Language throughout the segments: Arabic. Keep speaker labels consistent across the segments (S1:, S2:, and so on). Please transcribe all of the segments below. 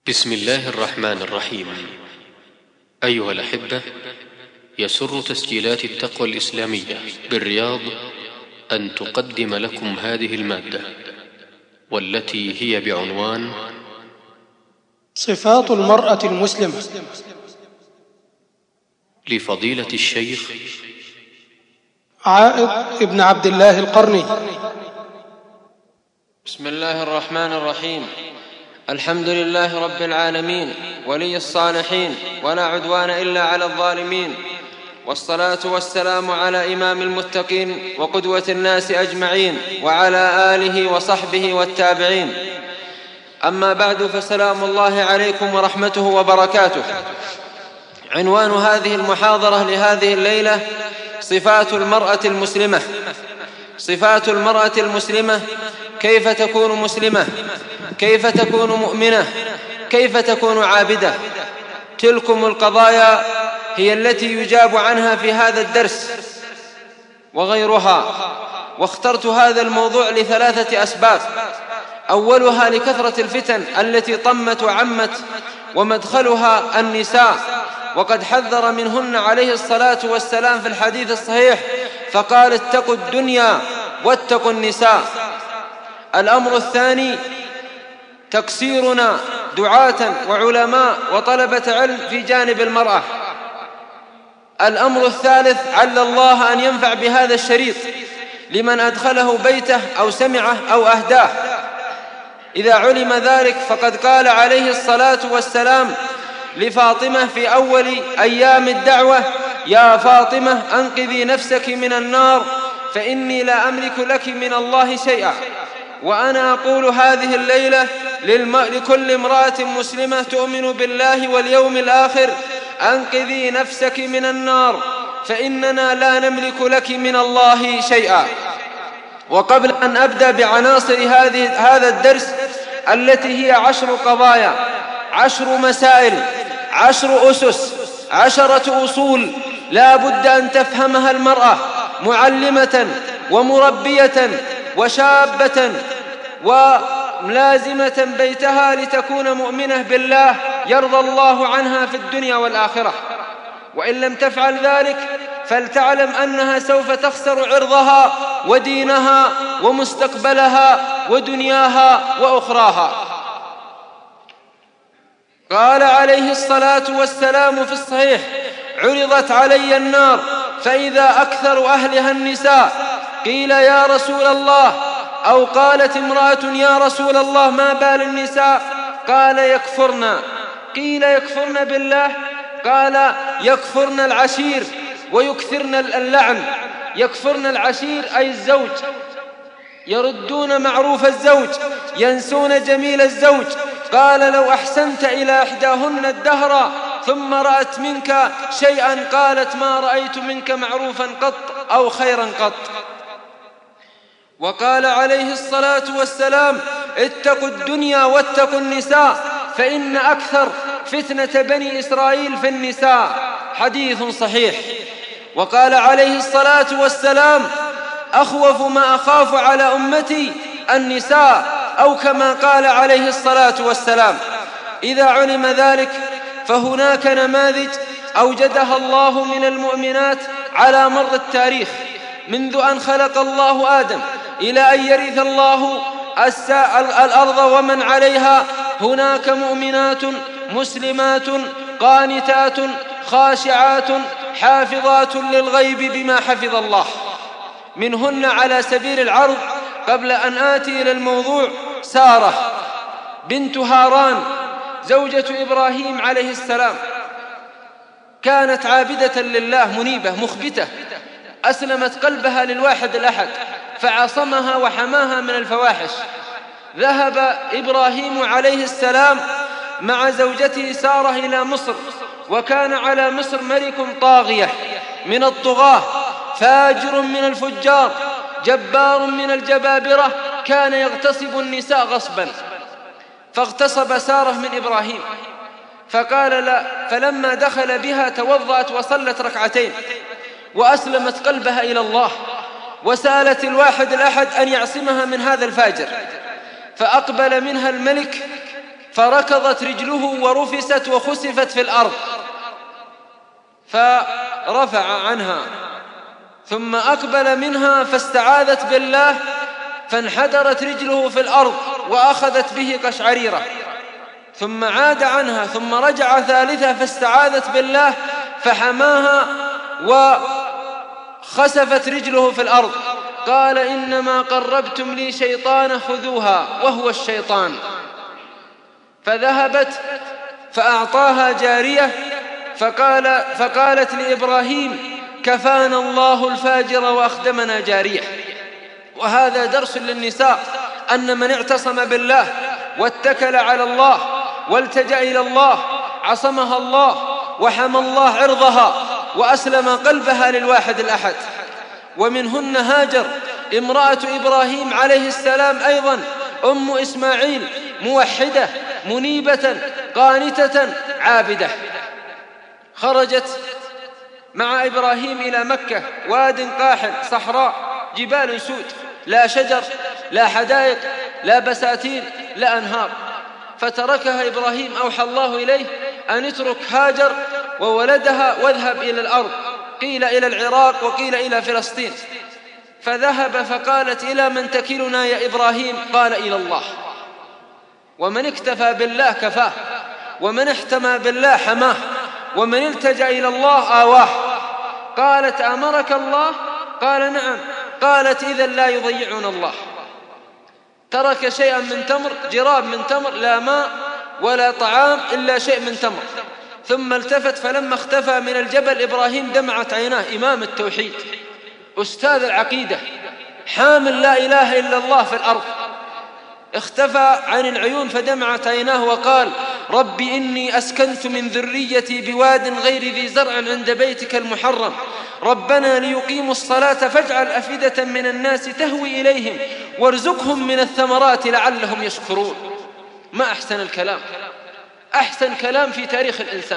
S1: بسم الله الرحمن الرحيم. أيها الأحبة، يسر تسجيلات التقوى الإسلامية بالرياض أن تقدم لكم هذه المادة، والتي هي بعنوان
S2: صفات المرأة المسلمة،
S1: لفضيلة الشيخ
S2: عائض ابن عبد الله القرني.
S3: بسم الله الرحمن الرحيم. الحمد لله رب العالمين، ولي الصالحين، ولا عدوان إلا على الظالمين، والصلاة والسلام على إمام المتقين وقدوة الناس أجمعين، وعلى آله وصحبه والتابعين. أما بعد، فسلام الله عليكم ورحمته وبركاته. عنوان هذه المحاضرة لهذه الليلة: صفات المرأة المسلمة. صفات المرأة المسلمة: كيف تكون مسلمة؟ كيف تكون مؤمنة؟ كيف تكون عابدة؟ تلكم القضايا هي التي يجاب عنها في هذا الدرس وغيرها. واخترت هذا الموضوع لثلاثة أسباب: أولها لكثرة الفتن التي طمت وعمت، ومدخلها النساء، وقد حذر منهن عليه الصلاة والسلام في الحديث الصحيح فقال: اتقوا الدنيا واتقوا النساء. الأمر الثاني: تقصيرنا دعاة وعلماء وطلبة علم في جانب المرأة. الأمر الثالث: عل الله أن ينفع بهذا الشريط لمن أدخله بيته أو سمعه أو أهداه. إذا علم ذلك، فقد قال عليه الصلاة والسلام لفاطمة في أول أيام الدعوة: يا فاطمة أنقذي نفسك من النار، فإني لا أملك لك من الله شيئا. وأنا أقول هذه الليلة لكل امرأة مسلمة تؤمن بالله واليوم الآخر: أنقذي نفسك من النار، فإننا لا نملك لك من الله شيئا. وقبل أن أبدأ بعناصر هذا الدرس التي هي 10 قضايا، 10 مسائل، 10 أسس، 10 أصول لا بد أن تفهمها المرأة معلمة ومربية وشابة وملازمة بيتها لتكون مؤمنة بالله يرضى الله عنها في الدنيا والآخرة. وإن لم تفعل ذلك فلتعلم أنها سوف تخسر عرضها ودينها ومستقبلها ودنياها وأخراها. قال عليه الصلاة والسلام في الصحيح: عرضت علي النار فإذا أكثر أهلها النساء. قيل: يا رسول الله، أو قالت امرأة: يا رسول الله، ما بال النساء؟ قال: يكفرن. قيل: يكفرن بالله؟ قال: يكفرن العشير ويكثرن اللعن. يكفرن العشير أي الزوج، يردون معروف الزوج، ينسون جميل الزوج. قال: لو أحسنت إلى إحداهن الدهر ثم رأت منك شيئا قالت: ما رأيت منك معروفا قط أو خيرا قط. وقال عليه الصلاة والسلام: اتقوا الدنيا واتقوا النساء، فإن أكثر فتنة بني إسرائيل في النساء. حديث صحيح. وقال عليه الصلاة والسلام: أخوف ما أخاف على أمتي النساء، أو كما قال عليه الصلاة والسلام. إذا علم ذلك، فهناك نماذج أوجدها الله من المؤمنات على مر التاريخ، منذ أن خلق الله آدم إلى أن يرث الله الأرض ومن عليها. هناك مؤمنات مسلمات قانتات خاشعات حافظات للغيب بما حفظ الله. منهن على سبيل العرض، قبل أن آتي إلى الموضوع، سارة بنت هاران زوجة إبراهيم عليه السلام، كانت عابدة لله منيبة مخبتة، أسلمت قلبها للواحد الأحد فعصمها وحماها من الفواحش. ذهب إبراهيم عليه السلام مع زوجته سارة إلى مصر، وكان على مصر ملك طاغية من الطغاة، فاجر من الفجار، جبار من الجبابرة، كان يغتصب النساء غصبا. فاغتصب سارة من إبراهيم، فقال لا. فلما دخل بها توضأت وصلت ركعتين وأسلمت قلبها إلى الله، وسألت الواحد الأحد أن يعصمها من هذا الفاجر. فأقبل منها الملك فركضت رجله ورفست وخسفت في الأرض، فرفع عنها ثم أقبل منها فاستعاذت بالله فانحدرت رجله في الأرض وأخذت به قشعريرة، ثم عاد عنها ثم رجع ثالثة فاستعاذت بالله فحماها وخسفت رجله في الأرض. قال إنما قربتم لي شيطان خذوها وهو الشيطان. فذهبت فأعطاها جارية فقالت لإبراهيم كفانا الله الفاجر وأخدمنا جارية. وهذا درس للنساء أن من اعتصم بالله واتكل على الله والتجأ إلى الله عصمها الله وحمى الله عرضها وأسلم قلبها للواحد الأحد. ومنهن هاجر امرأة إبراهيم عليه السلام أيضا أم إسماعيل، موحدة منيبة قانتة عابدة، خرجت مع إبراهيم إلى مكة، واد قاحل صحراء جبال سود، لا شجر لا حدائق لا بساتين لا أنهار، فتركها إبراهيم. أوحى الله إليه أن اترك هاجر وولدها واذهب إلى الأرض، قيل إلى العراق وقيل إلى فلسطين. فذهب فقالت إلى من تكلنا يا إبراهيم؟ قال إلى الله. ومن اكتفى بالله كفاه، ومن احتمى بالله حماه، ومن التجأ إلى الله آواه. قالت أمرك الله؟ قال نعم. قالت إذن لا يضيعون الله. ترك شيئا من تمر، جراب من تمر، لا ماء ولا طعام إلا شيء من تمر، ثم التفت فلما اختفى من الجبل إبراهيم دمعت عيناه. إمام التوحيد، أستاذ العقيدة، حامل لا إله إلا الله في الأرض، اختفى عن العيون فدمعت عيناه وقال رب إني أسكنت من ذريتي بواد غير ذي زرع عند بيتك المحرم ربنا ليقيموا الصلاة فاجعل أفئدة من الناس تهوي إليهم وارزقهم من الثمرات لعلهم يشكرون. ما أحسن الكلام، أحسن كلام في تاريخ الإنسان.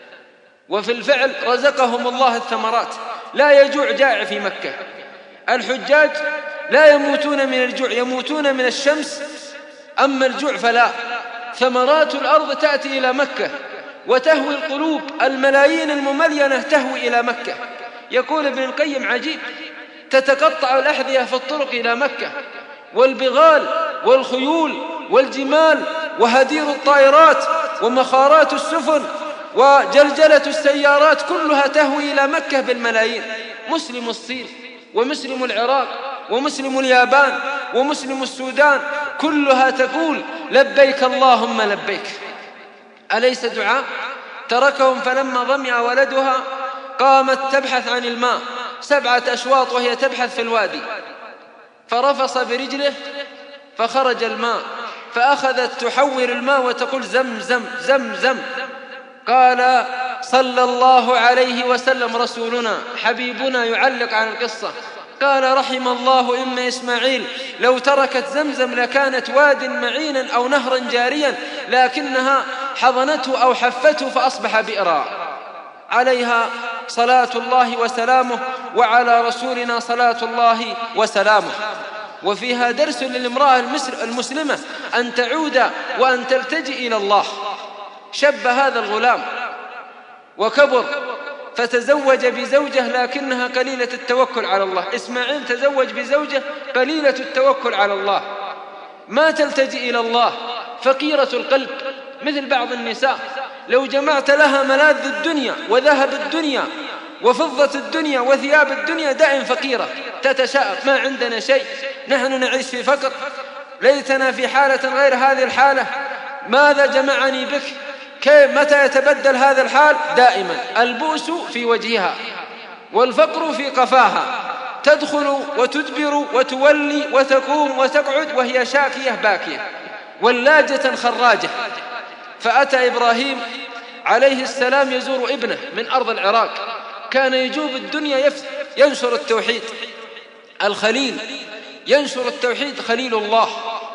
S3: وفي الفعل رزقهم الله الثمرات، لا يجوع جائع في مكة. الحجاج لا يموتون من الجوع، يموتون من الشمس، أما الجوع فلا. ثمرات الأرض تأتي إلى مكة وتهوي القلوب، الملايين المملينة تهوي إلى مكة. يقول ابن القيم عجيب، تتقطع الأحذية في الطرق إلى مكة، والبغال والخيول والجمال وهدير الطائرات ومخارات السفن وجلجلة السيارات كلها تهوي إلى مكة بالملايين. مسلم الصين ومسلم العراق ومسلم اليابان ومسلم السودان كلها تقول لبيك اللهم لبيك. أليس دعاء؟ تركهم فلما ظمئ ولدها قامت تبحث عن الماء 7 أشواط وهي تبحث في الوادي، فرفص برجله فخرج الماء، فأخذت تحور الماء وتقول زم زم زم زم. قال صلى الله عليه وسلم رسولنا حبيبنا يعلق عن القصة، قال رحم الله أم إسماعيل لو تركت زمزم لكانت واد معينا أو نهرا جاريا، لكنها حضنته أو حفته فأصبح بئرا. عليها صلاة الله وسلامه وعلى رسولنا صلاة الله وسلامه. وفيها درس للامرأة المسلمة أن تعود وأن تلتجئ إلى الله. شب هذا الغلام وكبر فتزوج بزوجة لكنها قليلة التوكل على الله. إسماعيل تزوج بزوجة قليلة التوكل على الله، ما تلتجئ إلى الله، فقيرة القلب مثل بعض النساء، لو جمعت لها ملاذ الدنيا وذهب الدنيا وفضة الدنيا وثياب الدنيا دائم فقيرة، تتشاءم ما عندنا شيء، نحن نعيش في فقر، ليتنا في حالة غير هذه الحالة، ماذا جمعني بك؟ كيف متى يتبدل هذا الحال؟ دائما البؤس في وجهها والفقر في قفاها، تدخل وتدبر وتولي وتقوم وتقعد وهي شاكية باكية ولاجة خراجة. فأتى إبراهيم عليه السلام يزور ابنه من أرض العراق، كان يجوب الدنيا ينشر التوحيد، الخليل ينشر التوحيد خليل الله.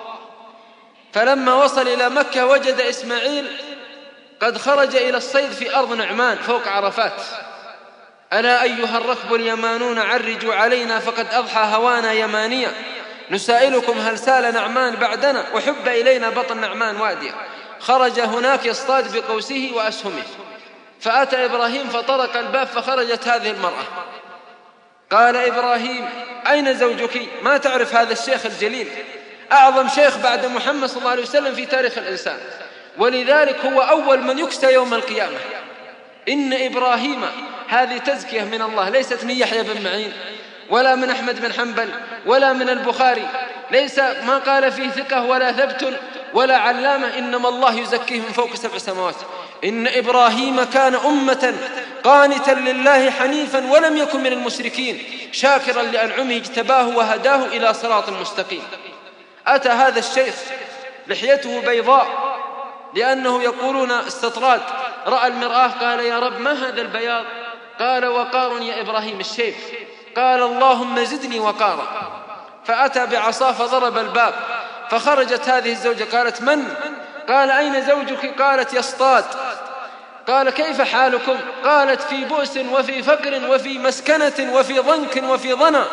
S3: فلما وصل إلى مكة وجد إسماعيل قد خرج إلى الصيد في أرض نعمان فوق عرفات. ألا أيها الركب اليمانون عرجوا علينا فقد أضحى هوانا يمانيا، نسائلكم هل سال نعمان بعدنا وحب إلينا بطن نعمان واديا. خرج هناك يصطاد بقوسه وأسهمه، فأتى إبراهيم فطرق الباب فخرجت هذه المرأة. قال إبراهيم: أين زوجك؟ ما تعرف هذا الشيخ الجليل، أعظم شيخ بعد محمد صلى الله عليه وسلم في تاريخ الإنسان، ولذلك هو أول من يكسى يوم القيامة. إن إبراهيم، هذه تزكية من الله، ليست من يحيى بن معين ولا من أحمد بن حنبل ولا من البخاري، ليس ما قال فيه ثقة ولا ثبت ولا علامة، إنما الله يزكيه من فوق 7 سماوات. إن إبراهيم كان أمة قانتا لله حنيفا ولم يكن من المشركين شاكرا لأنعمه اجتباه وهداه إلى صراط مستقيم. أتى هذا الشيخ لحيته بيضاء، لأنه يقولون استطراد، رأى المرآة قال: يا رب ما هذا البياض؟ قال: وقار يا إبراهيم الشيب. قال: اللهم زدني وقارا. فأتى بعصاه فضرب الباب، فخرجت هذه الزوجة. قالت: من؟ قال: أين زوجك؟ قالت: يصطاد. قال: كيف حالكم؟ قالت: في بؤس وفي فقر وفي مسكنة وفي ضنك وفي ضنا،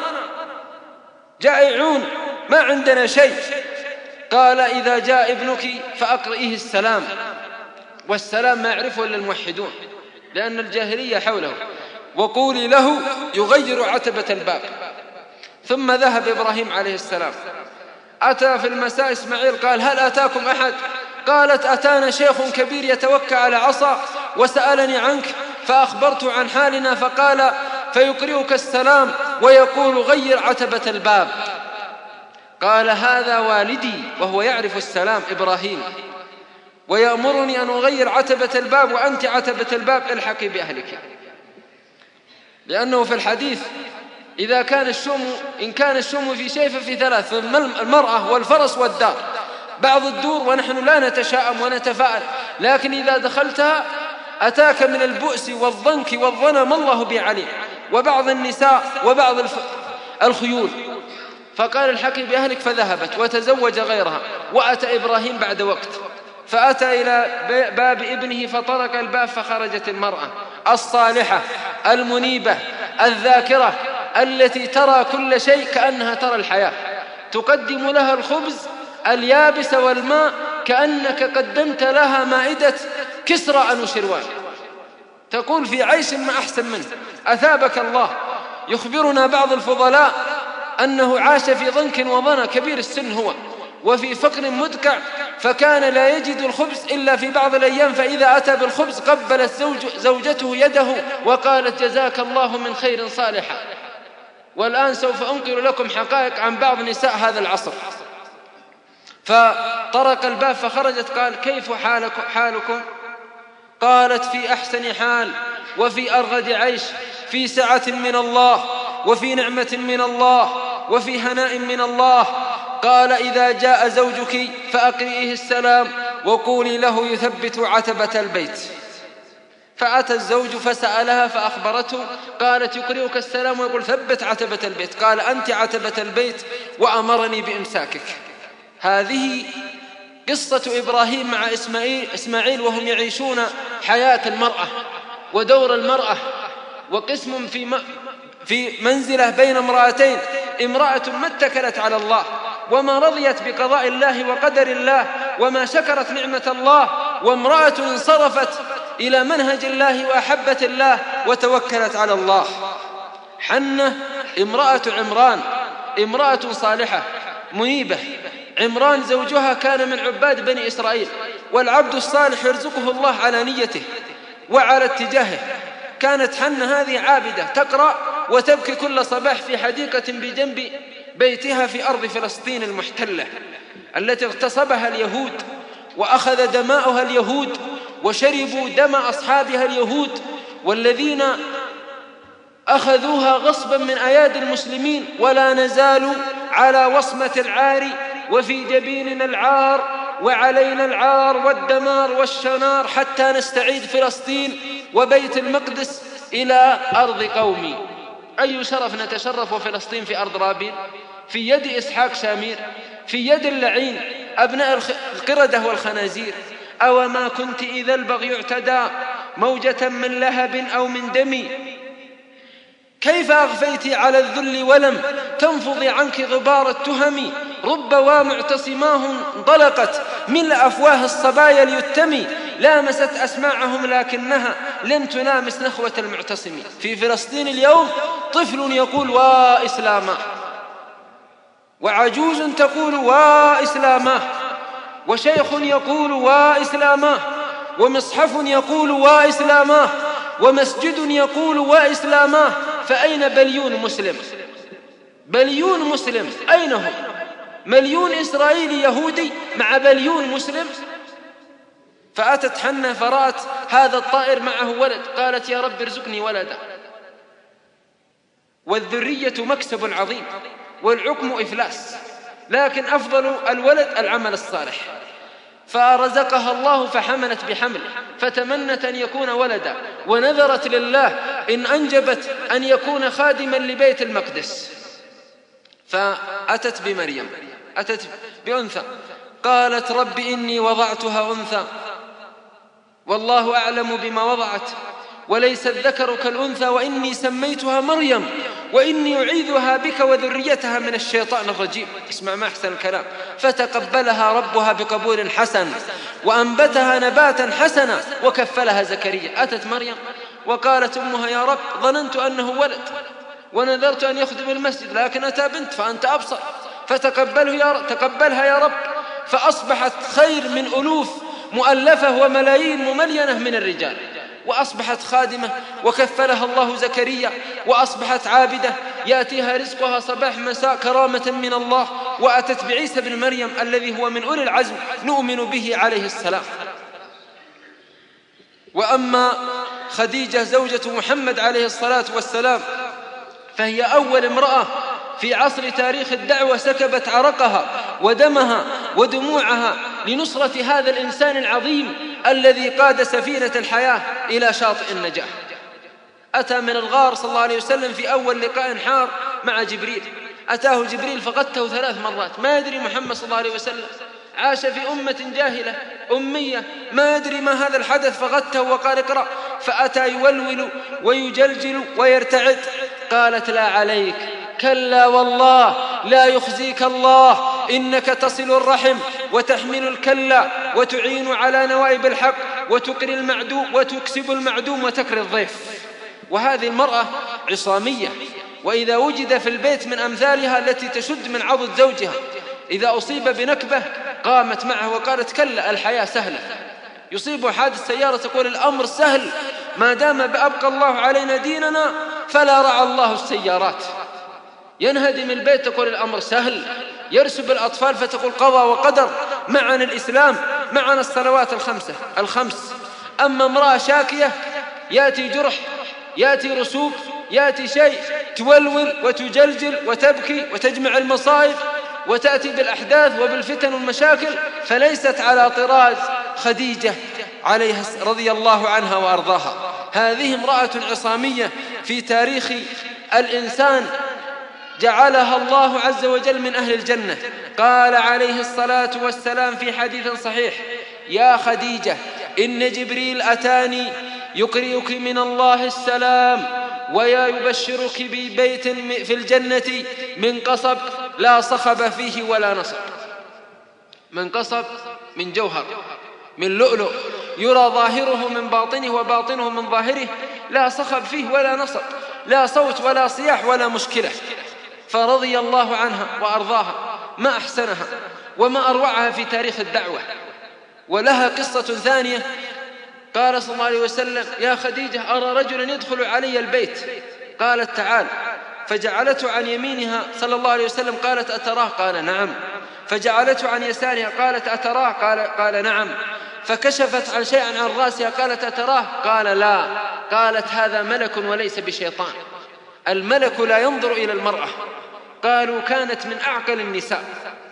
S3: جائعون ما عندنا شيء. قال: إذا جاء ابنك فأقرئيه السلام، والسلام ما يعرفه إلا الموحدون لأن الجاهلية حوله، وقولي له يغير عتبة الباب. ثم ذهب إبراهيم عليه السلام. أتى في المساء إسماعيل قال: هل أتاكم أحد؟ قالت: أتانا شيخ كبير يتوكى على عصا وسألني عنك فأخبرته عن حالنا، فقال: فيقرئك السلام ويقول غير عتبة الباب. قال: هذا والدي وهو يعرف السلام إبراهيم، ويأمرني أن أغير عتبة الباب وأنت عتبة الباب الحقي بأهلك. لأنه في الحديث إذا كان إن كان الشم في شيء ففي 3: المرأة والفرس والدار. بعض الدور ونحن لا نتشاءم ونتفاءل، لكن إذا دخلتها أتاك من البؤس والضنك والظنا ما الله به عليم، وبعض النساء وبعض الخيول. فقال: الحقي بأهلك، فذهبت وتزوج غيرها. وأتى إبراهيم بعد وقت، فأتى إلى باب ابنه فطرق الباب، فخرجت المرأة الصالحة المنيبة الذاكرة التي ترى كل شيء كأنها ترى الحياة، تقدم لها الخبز اليابس والماء كأنك قدمت لها مائدة كسرى أنوشروان، تقول: في عيش ما أحسن منه، أثابك الله. يخبرنا بعض الفضلاء أنه عاش في ضنك وضنا، كبير السن هو، وفي فقر مدقع، فكان لا يجد الخبز إلا في بعض الأيام، فإذا أتى بالخبز قبلت زوجته يده وقالت: جزاك الله من خير صالحا. والآن سوف أنقل لكم حقائق عن بعض نساء هذا العصر. فطرق الباب فخرجت. قال: كيف حالكم؟ قالت: في أحسن حال، وفي أرغد عيش، في سعة من الله، وفي نعمة من الله، وفي هناء من الله. قال: إذا جاء زوجك فأقرئيه السلام وقولي له يثبت عتبة البيت. فأتى الزوج فسألها فأخبرته، قالت: يقرئك السلام ويقول ثبت عتبة البيت. قال: أنت عتبة البيت وأمرني بإمساكك. هذه قصة إبراهيم مع إسماعيل وهم يعيشون حياة المرأة ودور المرأة، وقسم في منزلة بين امرأتين، امرأة ما اتكلت على الله وما رضيت بقضاء الله وقدر الله وما شكرت نعمة الله، وامرأة انصرفت إلى منهج الله وأحبت الله وتوكلت على الله. حنة امرأة عمران، امرأة صالحة منيبة. عمران زوجها كان من عباد بني إسرائيل، والعبد الصالح يرزقه الله على نيته وعلى اتجاهه. كانت حنة هذه عابدة تقرأ وتبكي كل صباح في حديقة بجنب بيتها في أرض فلسطين المحتلة التي اغتصبها اليهود وأخذ دماؤها اليهود وشربوا دم أصحابها اليهود، والذين أخذوها غصبا من أيادي المسلمين، ولا نزالوا على وصمة العار، وفي جبيننا العار وعلينا العار والدمار والشنار حتى نستعيد فلسطين وبيت المقدس إلى أرض قومي. أي شرف نتشرف وفلسطين في أرض رابين، في يد إسحاق شامير، في يد اللعين أبناء القردة والخنازير. أو ما كنت إذا البغي اعتدى موجة من لهب أو من دم، كيف أغفيت على الذل ولم تنفضي عنك غبار التهم، رب ومعتصماه انطلقت من أفواه الصبايا ليتمي لامست أسماعهم لكنها لم تلامس نخوة المعتصمين. في فلسطين اليوم طفل يقول وإسلاما، وعجوز تقول وإسلاما، وشيخ يقول وإسلاما، ومصحف يقول وإسلاما، ومسجد يقول وإسلاما. فأين بليون مسلم؟ بليون مسلم أين هم؟ مليون إسرائيلي يهودي مع بليون مسلم. فأتت حنة فرأت هذا الطائر معه ولد، قالت يا رب ارزقني ولدا. والذرية مكسب عظيم والعقم إفلاس، لكن أفضل الولد العمل الصالح. فرزقها الله فحملت بحمل، فتمنت أن يكون ولدا، ونذرت لله إن أنجبت أن يكون خادما لبيت المقدس. فأتت بمريم، أتت بأنثى، قالت رب إني وضعتها أنثى والله أعلم بما وضعت وليس الذكر كالأنثى وإني سميتها مريم وإني أعيذها بك وذريتها من الشيطان الرجيم. اسمع ما أحسن الكلام. فتقبلها ربها بقبول حسن وأنبتها نباتا حسنا وكفلها زكريا. أتت مريم وقالت أمها يا رب ظننت أنه ولد ونذرت أن يخدم المسجد، لكن أتى بنت فأنت أبصر، تقبلها يا رب. فأصبحت خير من ألوف مؤلفة وملايين مملينة من الرجال، وأصبحت خادمة وكفلها الله زكريا، وأصبحت عابدة يأتيها رزقها صباح مساء كرامة من الله. وأتت بعيسى بن مريم الذي هو من أولي العزم نؤمن به عليه السلام. وأما خديجة زوجة محمد عليه الصلاة والسلام فهي أول امرأة في عصر تاريخ الدعوة سكبت عرقها ودمها ودموعها لنصرة هذا الإنسان العظيم الذي قاد سفينة الحياة إلى شاطئ النجاة. أتى من الغار صلى الله عليه وسلم في أول لقاء حار مع جبريل، أتاه جبريل فقدته 3 مرات، ما يدري محمد صلى الله عليه وسلم، عاش في أمة جاهلة أمية ما يدري ما هذا الحدث، فغته وقال اقرأ، فأتى يولول ويجلجل ويرتعد. قالت لا عليك، كلا والله لا يخزيك الله، إنك تصل الرحم وتحمل الكلا وتعين على نوائب الحق وتقري المعدوم وتكسب المعدوم وتكري الضيف. وهذه المرأة عصامية، وإذا وجد في البيت من أمثالها التي تشد من عضد زوجها إذا أصيب بنكبة قامت معه وقالت كلا الحياة سهلة. يصيب حادث سيارة تقول الأمر سهل ما دام أبقى الله علينا ديننا فلا رعى الله السيارات. ينهدم البيت تقول الأمر سهل، يرسب الأطفال فتقول قضى وقدر، معنا الإسلام، معنا الصلوات الخمس. أما امرأة شاكية يأتي جرح، يأتي رسوب، يأتي شيء تولول وتجلجل وتبكي وتجمع المصائب وتأتي بالأحداث وبالفتن والمشاكل، فليست على طراز خديجة عليها رضي الله عنها وأرضاها. هذه امرأة عصامية في تاريخ الإنسان جعلها الله عز وجل من أهل الجنة. قال عليه الصلاة والسلام في حديث صحيح يا خديجة إن جبريل أتاني يقرئك من الله السلام ويبشرك ببيت في الجنة من قصب لا صخب فيه ولا نصب. من قصب من جوهر من لؤلؤ يرى ظاهره من باطنه وباطنه من ظاهره، لا صخب فيه ولا نصب، لا صوت ولا صياح ولا مشكلة. فرضي الله عنها وأرضاها، ما أحسنها وما أروعها في تاريخ الدعوة. ولها قصة ثانية، قال صلى الله عليه وسلم يا خديجة أرى رجلا يدخل علي البيت، قالت تعال، فجعلته عن يمينها صلى الله عليه وسلم، قالت أتراه؟ قال نعم. فجعلته عن يسارها، قالت أتراه؟ قال نعم. فكشفت عن شيء عن رأسها، قالت أتراه؟ قال لا. قالت هذا ملك وليس بشيطان، الملك لا ينظر إلى المرأة. قالوا كانت من أعقل النساء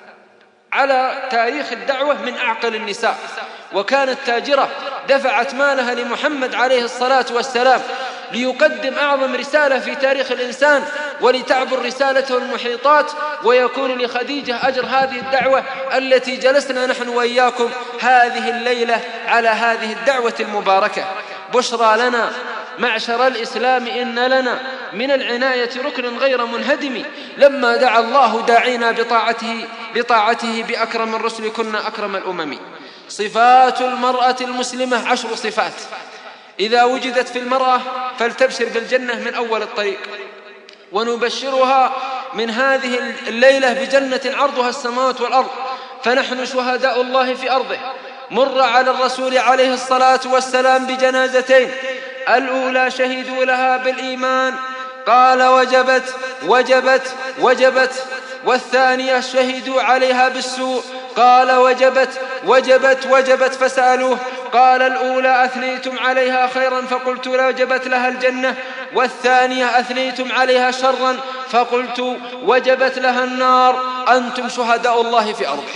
S3: على تاريخ الدعوة، من أعقل النساء، وكانت تاجرة دفعت مالها لمحمد عليه الصلاة والسلام ليقدم أعظم رسالة في تاريخ الإنسان ولتعبر رسالته المحيطات، ويكون لخديجة أجر هذه الدعوة التي جلسنا نحن وإياكم هذه الليلة على هذه الدعوة المباركة. بشرى لنا معشر الإسلام إن لنا من العناية ركن غير منهدم، لما دعا الله داعينا بطاعته بطاعته بأكرم الرسل كنا أكرم الأمم. صفات المرأة المسلمة 10 صفات إذا وجدت في المرأة فلتبشر بالجنة من أول الطريق، ونبشرها من هذه الليلة بجنة عرضها السماوات والأرض، فنحن شهداء الله في أرضه. مر على الرسول عليه الصلاة والسلام بجنازتين، الأولى شهدوا لها بالإيمان قال وجبت وجبت وجبت، والثانية شهدوا عليها بالسوء قال وجبت وجبت وجبت، فسألوه قال الأولى أثنيتم عليها خيرا فقلت وجبت لها الجنة، والثانية أثنيتم عليها شرا فقلت وجبت لها النار، أنتم شهداء الله في أرضه.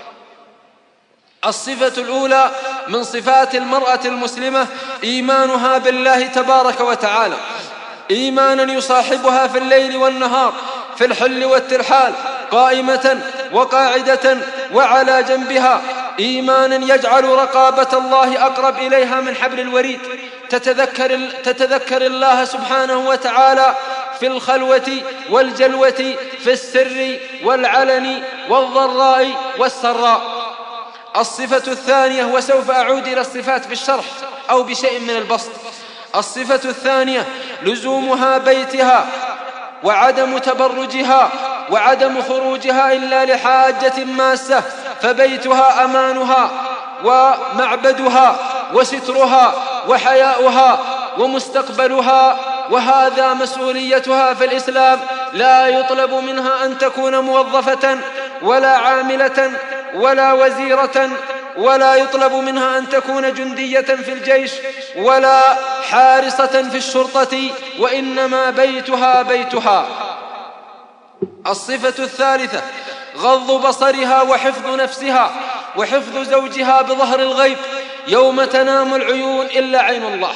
S3: الصفة الأولى من صفات المرأة المسلمة إيمانها بالله تبارك وتعالى، إيمانا يصاحبها في الليل والنهار، في الحل والترحال، قائمة وقاعدة وعلى جنبها، إيمانا يجعل رقابة الله أقرب إليها من حبل الوريد، تتذكر الله سبحانه وتعالى في الخلوة والجلوة، في السر والعلن والضراء والسراء. الصفة الثانية، وسوف أعود إلى الصفات بالشرح أو بشيء من البسط. الصفة الثانية لزومها بيتها وعدم تبرجها وعدم خروجها إلا لحاجة ماسة، فبيتها أمانها ومعبدها وسترها وحياؤها ومستقبلها، وهذا مسؤوليتها في الإسلام. لا يطلب منها أن تكون موظفة ولا عاملة ولا وزيرة، ولا يطلب منها أن تكون جندية في الجيش ولا حارسة في الشرطة، وإنما بيتها بيتها. الصفة الثالثة غض بصرها وحفظ نفسها وحفظ زوجها بظهر الغيب، يوم تنام العيون إلا عين الله،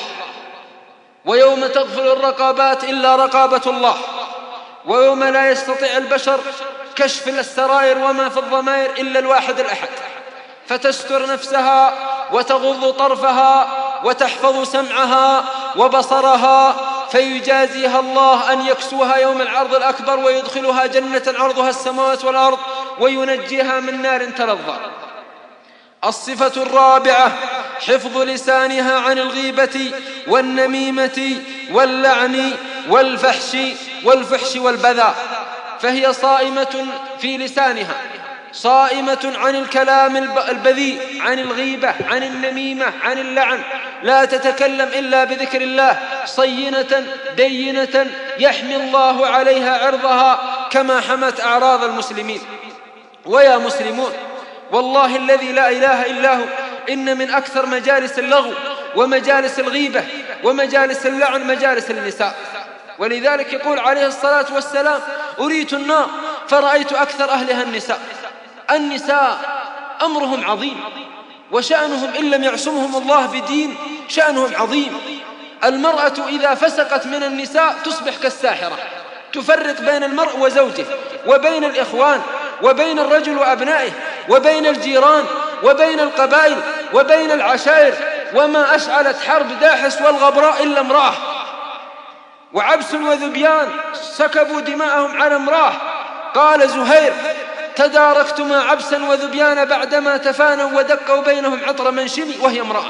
S3: ويوم تغفل الرقابات إلا رقابة الله، ويوم لا يستطيع البشر كشف السرائر وما في الضمائر إلا الواحد الأحد، فتستر نفسها وتغض طرفها وتحفظ سمعها وبصرها، فيجازيها الله أن يكسوها يوم العرض الأكبر ويدخلها جنة عرضها السماوات والأرض وينجيها من نار تلظى. الصفة الرابعة حفظ لسانها عن الغيبة والنميمة واللعن والفحش والبذاء، فهي صائمة في لسانها، صائمة عن الكلام البذيء، عن الغيبة، عن النميمة، عن اللعن، لا تتكلم إلا بذكر الله، صينة دينة يحمي الله عليها عرضها كما حمت أعراض المسلمين. ويا مسلمون، والله الذي لا إله إلا هو، إن من أكثر مجالس اللغو ومجالس الغيبة ومجالس اللعن مجالس النساء. ولذلك يقول عليه الصلاة والسلام أريت النار فرأيت أكثر أهلها النساء. النساء أمرهم عظيم، وشأنهم إن لم يعصمهم الله بدين شأنهم عظيم. المرأة إذا فسقت من النساء تصبح كالساحرة، تفرق بين المرء وزوجه وبين الإخوان وبين الرجل وأبنائه وبين الجيران وبين القبائل وبين العشائر، وما أشعلت حرب داحس والغبراء إلا امرأة. وعبس وذبيان سكبوا دماءهم على امرأة، قال زهير تداركت مع عبسا وذبيان بعدما تفانوا ودقوا بينهم عطر منشمي وهي امرأة،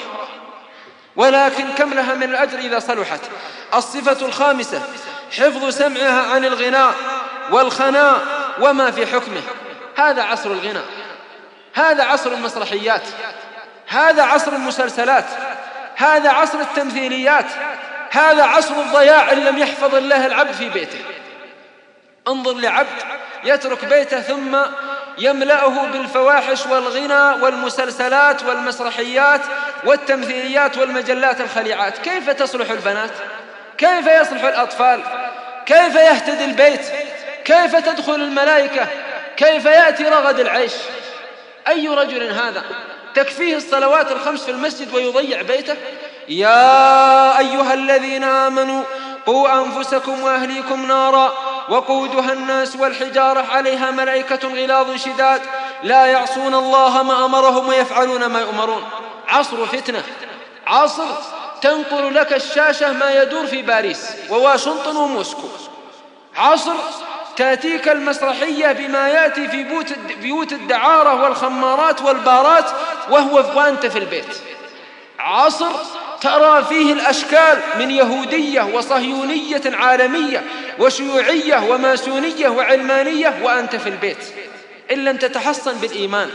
S3: ولكن كم لها من الأجر إذا صلحت. الصفة الخامسة حفظ سمعها عن الغناء والخناء وما في حكمه. هذا عصر الغناء، هذا عصر المسرحيات، هذا عصر المسلسلات، هذا عصر التمثيليات، هذا عصر الضياع إن لم يحفظ الله العبد في بيته. انظر لعبد يترك بيته ثم يملأه بالفواحش والغنى والمسلسلات والمسرحيات والتمثيليات والمجلات الخليعات. كيف تصلح البنات؟ كيف يصلح الأطفال؟ كيف يهتدي البيت؟ كيف تدخل الملائكة؟ كيف يأتي رغد العيش؟ أي رجل هذا تكفيه الصلوات الخمس في المسجد ويضيع بيته؟ يا أيها الذين آمنوا قوا أنفسكم وأهليكم نارا وقودها الناس والحجارة عليها ملائكة غلاظ شداد لا يعصون الله ما أمرهم ويفعلون ما يؤمرون. عصر فتنة، عصر تنقل لك الشاشة ما يدور في باريس وواشنطن وموسكو، عصر تأتيك المسرحية بما يأتي في بيوت الدعارة والخمارات والبارات وأنت في البيت. عصر ترى فيه الأشكال من يهودية وصهيونية عالمية وشيوعية وماسونية وعلمانية وأنت في البيت، إن لم تتحصن بالإيمان.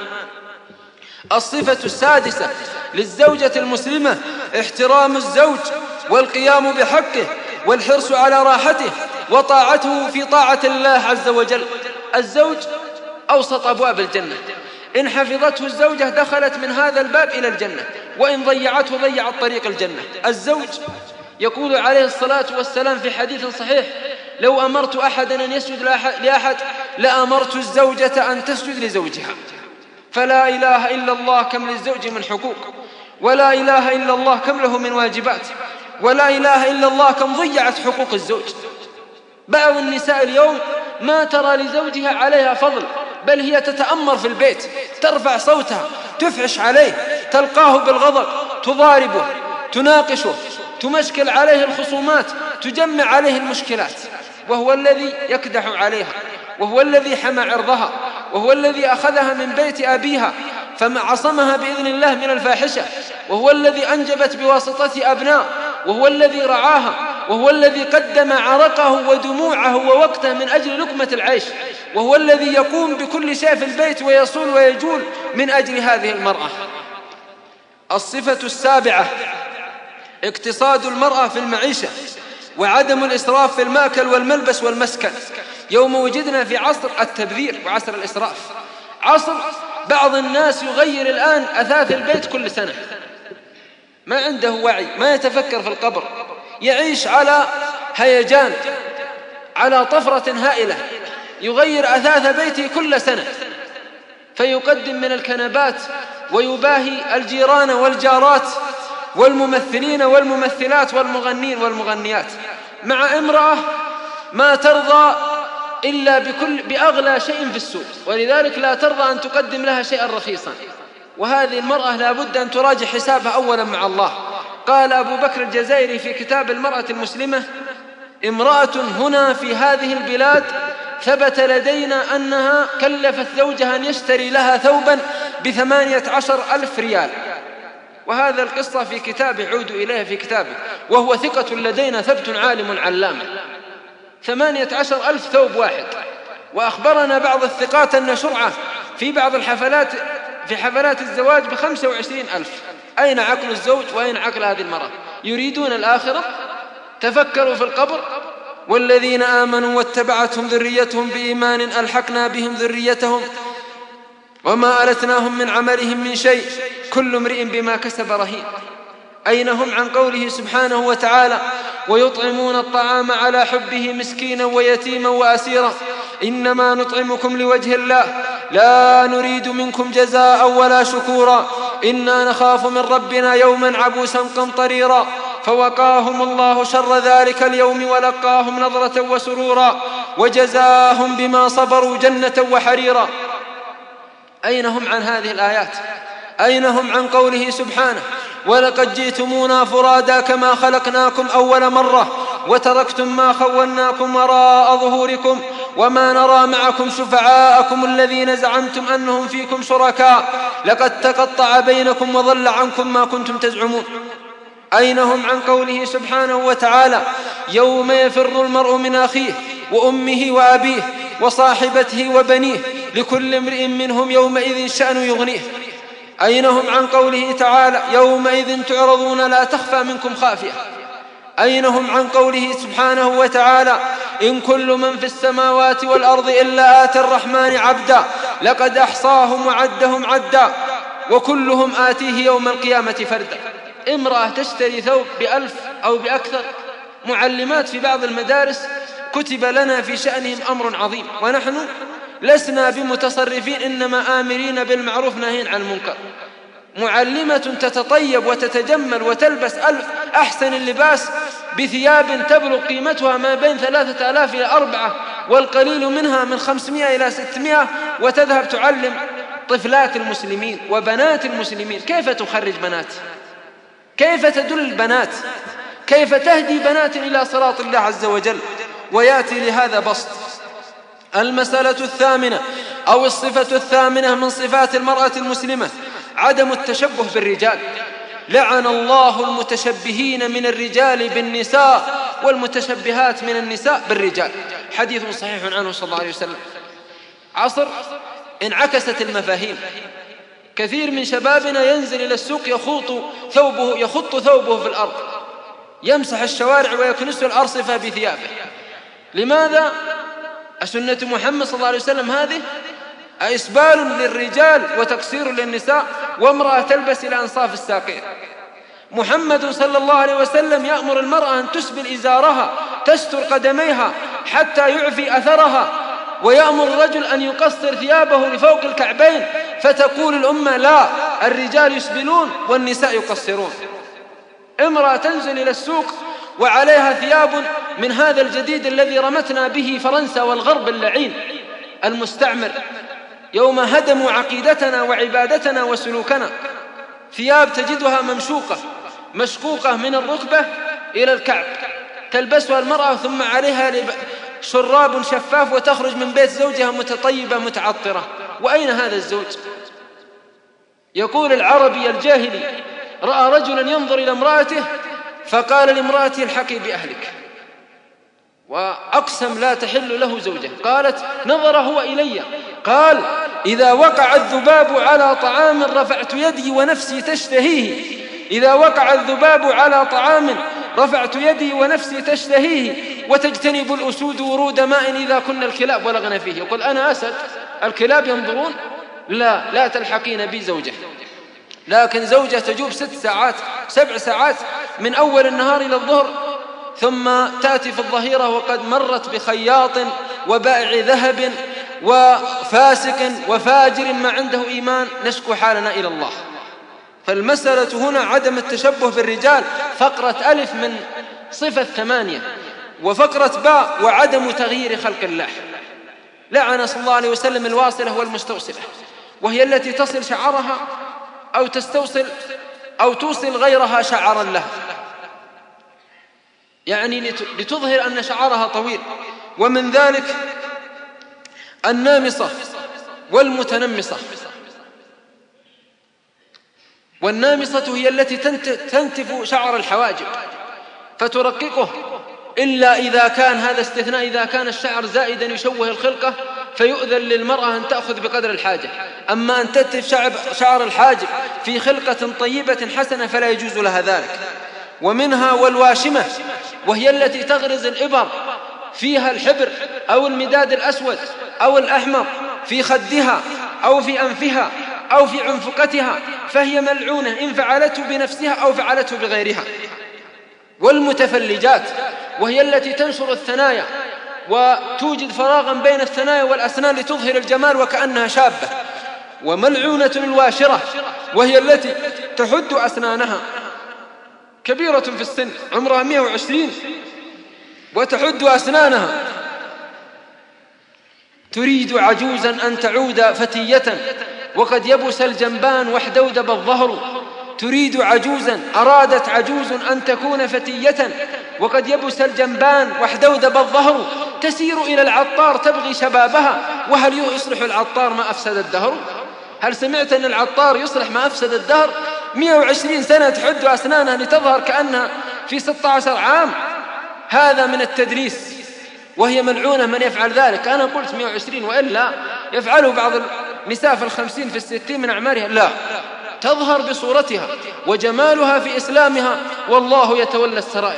S3: الصفة السادسة للزوجة المسلمة احترام الزوج والقيام بحقه والحرص على راحته وطاعته في طاعة الله عز وجل. الزوج أوسط أبواب الجنة، إن حفظته الزوجة دخلت من هذا الباب إلى الجنة، وإن ضيعته ضيعت طريق الجنة. الزوج يقول عليه الصلاة والسلام في حديث صحيح: لو أمرت أحدا أن يسجد لأحد لأمرت الزوجة أن تسجد لزوجها. فلا إله إلا الله كم للزوج من حقوق، ولا إله إلا الله كم له من واجبات، ولا إله إلا الله كم ضيعت حقوق الزوج. بعض النساء اليوم ما ترى لزوجها عليها فضل، بل هي تتأمر في البيت، ترفع صوتها، تفحش عليه، تلقاه بالغضب، تضاربه، تناقشه، تمشكل عليه الخصومات، تجمع عليه المشكلات، وهو الذي يكدح عليها، وهو الذي حمى عرضها، وهو الذي أخذها من بيت أبيها فعصمها بإذن الله من الفاحشة، وهو الذي أنجبت بواسطة أبناء، وهو الذي رعاها، وهو الذي قدم عرقه ودموعه ووقته من أجل لقمة العيش، وهو الذي يقوم بكل شيء في البيت ويصول ويجول من أجل هذه المرأة. الصفة السابعة اقتصاد المرأة في المعيشة وعدم الإسراف في المأكل والملبس والمسكن. يوم وجدنا في عصر التبذير وعصر الإسراف، عصر بعض الناس يغير الآن أثاث البيت كل سنة، ما عنده وعي، ما يتفكر في القبر، يعيش على هيجان، على طفرة هائلة، يغير أثاث بيته كل سنة، فيقدم من الكنبات ويباهي الجيران والجارات والممثلين والممثلات والمغنين والمغنيات، مع امرأة ما ترضى إلا بأغلى شيء في السوق، ولذلك لا ترضى أن تقدم لها شيئا رخيصا. وهذه المرأة لا بد أن تراجع حسابها أولا مع الله. قال أبو بكر الجزائري في كتاب المرأة المسلمة: امرأة هنا في هذه البلاد ثبت لدينا أنها كلفت زوجها أن يشتري لها ثوبا ب18,000 ريال. وهذا القصة في كتابه، عودوا إليها في كتابه، وهو ثقة لدينا ثبت عالم علامة. 18,000 ثوب واحد. وأخبرنا بعض الثقات أن شرعة في بعض الحفلات، في حفلات الزواج ب25,000. أين عقل الزوج وأين عقل هذه المرأة؟ يريدون الآخرة؟ تفكروا في القبر. والذين آمنوا واتبعتهم ذريتهم بإيمان ألحقنا بهم ذريتهم وما ألتناهم من عملهم من شيء كل امرئ بما كسب رهين. أين هم عن قوله سبحانه وتعالى: ويطعمون الطعام على حبه مسكينا ويتيما وأسيرا إنما نطعمكم لوجه الله لا نريد منكم جزاء ولا شكورا إنا نخاف من ربنا يوما عبوسا قمطريرا فوقاهم الله شر ذلك اليوم ولقاهم نظرة وسرورا وجزاهم بما صبروا جنة وحريرا. أين هم عن هذه الآيات؟ أين هم عن قوله سبحانه: ولقد جئتمونا فرادا كما خلقناكم أول مرة وتركتم ما خولناكم وراء ظهوركم وما نرى معكم شفعاءكم الذين زعمتم أنهم فيكم شركاء لقد تقطع بينكم وضل عنكم ما كنتم تزعمون. أين هم عن قوله سبحانه وتعالى: يوم يفر المرء من أخيه وأمه وأبيه وصاحبته وبنيه لكل امرئ منهم يومئذ شأن يغنيه. أين هم عن قوله تعالى: يومئذ تعرضون لا تخفى منكم خافية. أين هم عن قوله سبحانه وتعالى: إن كل من في السماوات والأرض إلا آتي الرحمن عبدا لقد أحصاهم وعدهم عدا وكلهم آتيه يوم القيامة فردا. امرأة تشتري ثوب ب1,000 أو بأكثر. معلمات في بعض المدارس كتب لنا في شأنهم أمر عظيم، ونحن لسنا بمتصرفين إنما آمرين بالمعروف ناهين عن المنكر. معلمة تتطيب وتتجمل وتلبس أحسن اللباس بثياب تبلغ قيمتها ما بين 3,000 إلى 4 والقليل منها من 500 إلى 600 وتذهب تعلم طفلات المسلمين وبنات المسلمين. كيف تخرج بنات؟ كيف تدل البنات؟ كيف تهدي بنات إلى صراط الله عز وجل؟ ويأتي لهذا بسط. المسألة الثامنة أو الصفة الثامنة من صفات المرأة المسلمة عدم التشبه بالرجال. لعن الله المتشبهين من الرجال بالنساء والمتشبهات من النساء بالرجال. حديث صحيح عنه صلى الله عليه وسلم. عصر انعكست المفاهيم. كثير من شبابنا ينزل إلى السوق يخط ثوبه في الأرض، يمسح الشوارع ويكنس الأرصفة بثيابه. لماذا؟ سنة محمد صلى الله عليه وسلم هذه إسبال للرجال وتقصير للنساء، وامرأة تلبس إلى أنصاف الساقين. محمد صلى الله عليه وسلم يأمر المرأة أن تسبل إزارها تستر قدميها حتى يعفي أثرها، ويأمر الرجل أن يقصر ثيابه لفوق الكعبين، فتقول الأمة لا، الرجال يسبلون والنساء يقصرون. امرأة تنزل إلى السوق وعليها ثياب من هذا الجديد الذي رمتنا به فرنسا والغرب اللعين المستعمر يوم هدموا عقيدتنا وعبادتنا وسلوكنا. ثياب تجدها مشقوقة من الركبة إلى الكعب، تلبسها المرأة ثم عليها شراب شفاف وتخرج من بيت زوجها متطيبة متعطرة. وأين هذا الزوج؟ يقول العربي الجاهلي: رأى رجلا ينظر إلى امرأته فقال لامرأته: الحقي بأهلك، وأقسم لا تحل له زوجه. قالت: نظر هو إلي، قال: إذا وقع الذباب على طعام رفعت يدي ونفسي تشتهيه، إذا وقع الذباب على طعام رفعت يدي ونفسي تشتهيه، وتجتنب الأسود ورود ماء إذا كنا الكلاب ولغن فيه. يقول: أنا أسد، الكلاب ينظرون، لا تلحقين بي زوجة. لكن زوجة تجوب 6 ساعات 7 ساعات من أول النهار إلى الظهر، ثم تأتي في الظهيرة وقد مرت بخياط وبائع ذهب وفاسق وفاجر ما عنده إيمان، نشكو حالنا إلى الله. فالمسألة هنا عدم التشبه بالرجال، فقرة ألف من صفة 8، وفقرة باء وعدم تغيير خلق الله. لعن صلى الله عليه وسلم الواصلة والمستوصلة، وهي التي تصل شعرها أو توصل غيرها شعرا لها، يعني لتظهر أن شعرها طويل. ومن ذلك النامصة والمتنمصة. والنامصة هي التي تنتف شعر الحواجب فترققه، إلا إذا كان هذا استثناء، إذا كان الشعر زائدا يشوه الخلقة فيؤذن للمرأة أن تأخذ بقدر الحاجة. أما أن تنتف شعر الحاجب في خلقة طيبة حسنة فلا يجوز لها ذلك. ومنها والواشمة، وهي التي تغرز الإبر فيها الحبر أو المداد الأسود أو الأحمر في خدها أو في أنفها أو في عنفقتها، فهي ملعونة إن فعلته بنفسها أو فعلته بغيرها. والمتفلجات، وهي التي تنشر الثنايا وتوجد فراغا بين الثنايا والأسنان لتظهر الجمال وكأنها شابة. وملعونة الواشرة، وهي التي تحد أسنانها، كبيرة في السن عمرها 120 وتحد أسنانها، تريد عجوزا أن تعود فتية وقد يبس الجنبان واحدودب الظهر. تريد عجوزا، أرادت عجوز أن تكون فتية وقد يبس الجنبان واحدودب الظهر، تسير إلى العطار تبغي شبابها، وهل يصلح العطار ما أفسد الدهر؟ هل سمعت أن العطار يصلح ما أفسد الدهر؟ 120 سنة تحد أسنانها لتظهر كأنها في 16 عام. هذا من التدليس، وهي ملعونة من يفعل ذلك. أنا قلت 120، وإلا يفعله بعض النساء في 50 في 60 من أعمارها. لا، تظهر بصورتها وجمالها في إسلامها، والله يتولى السرائر.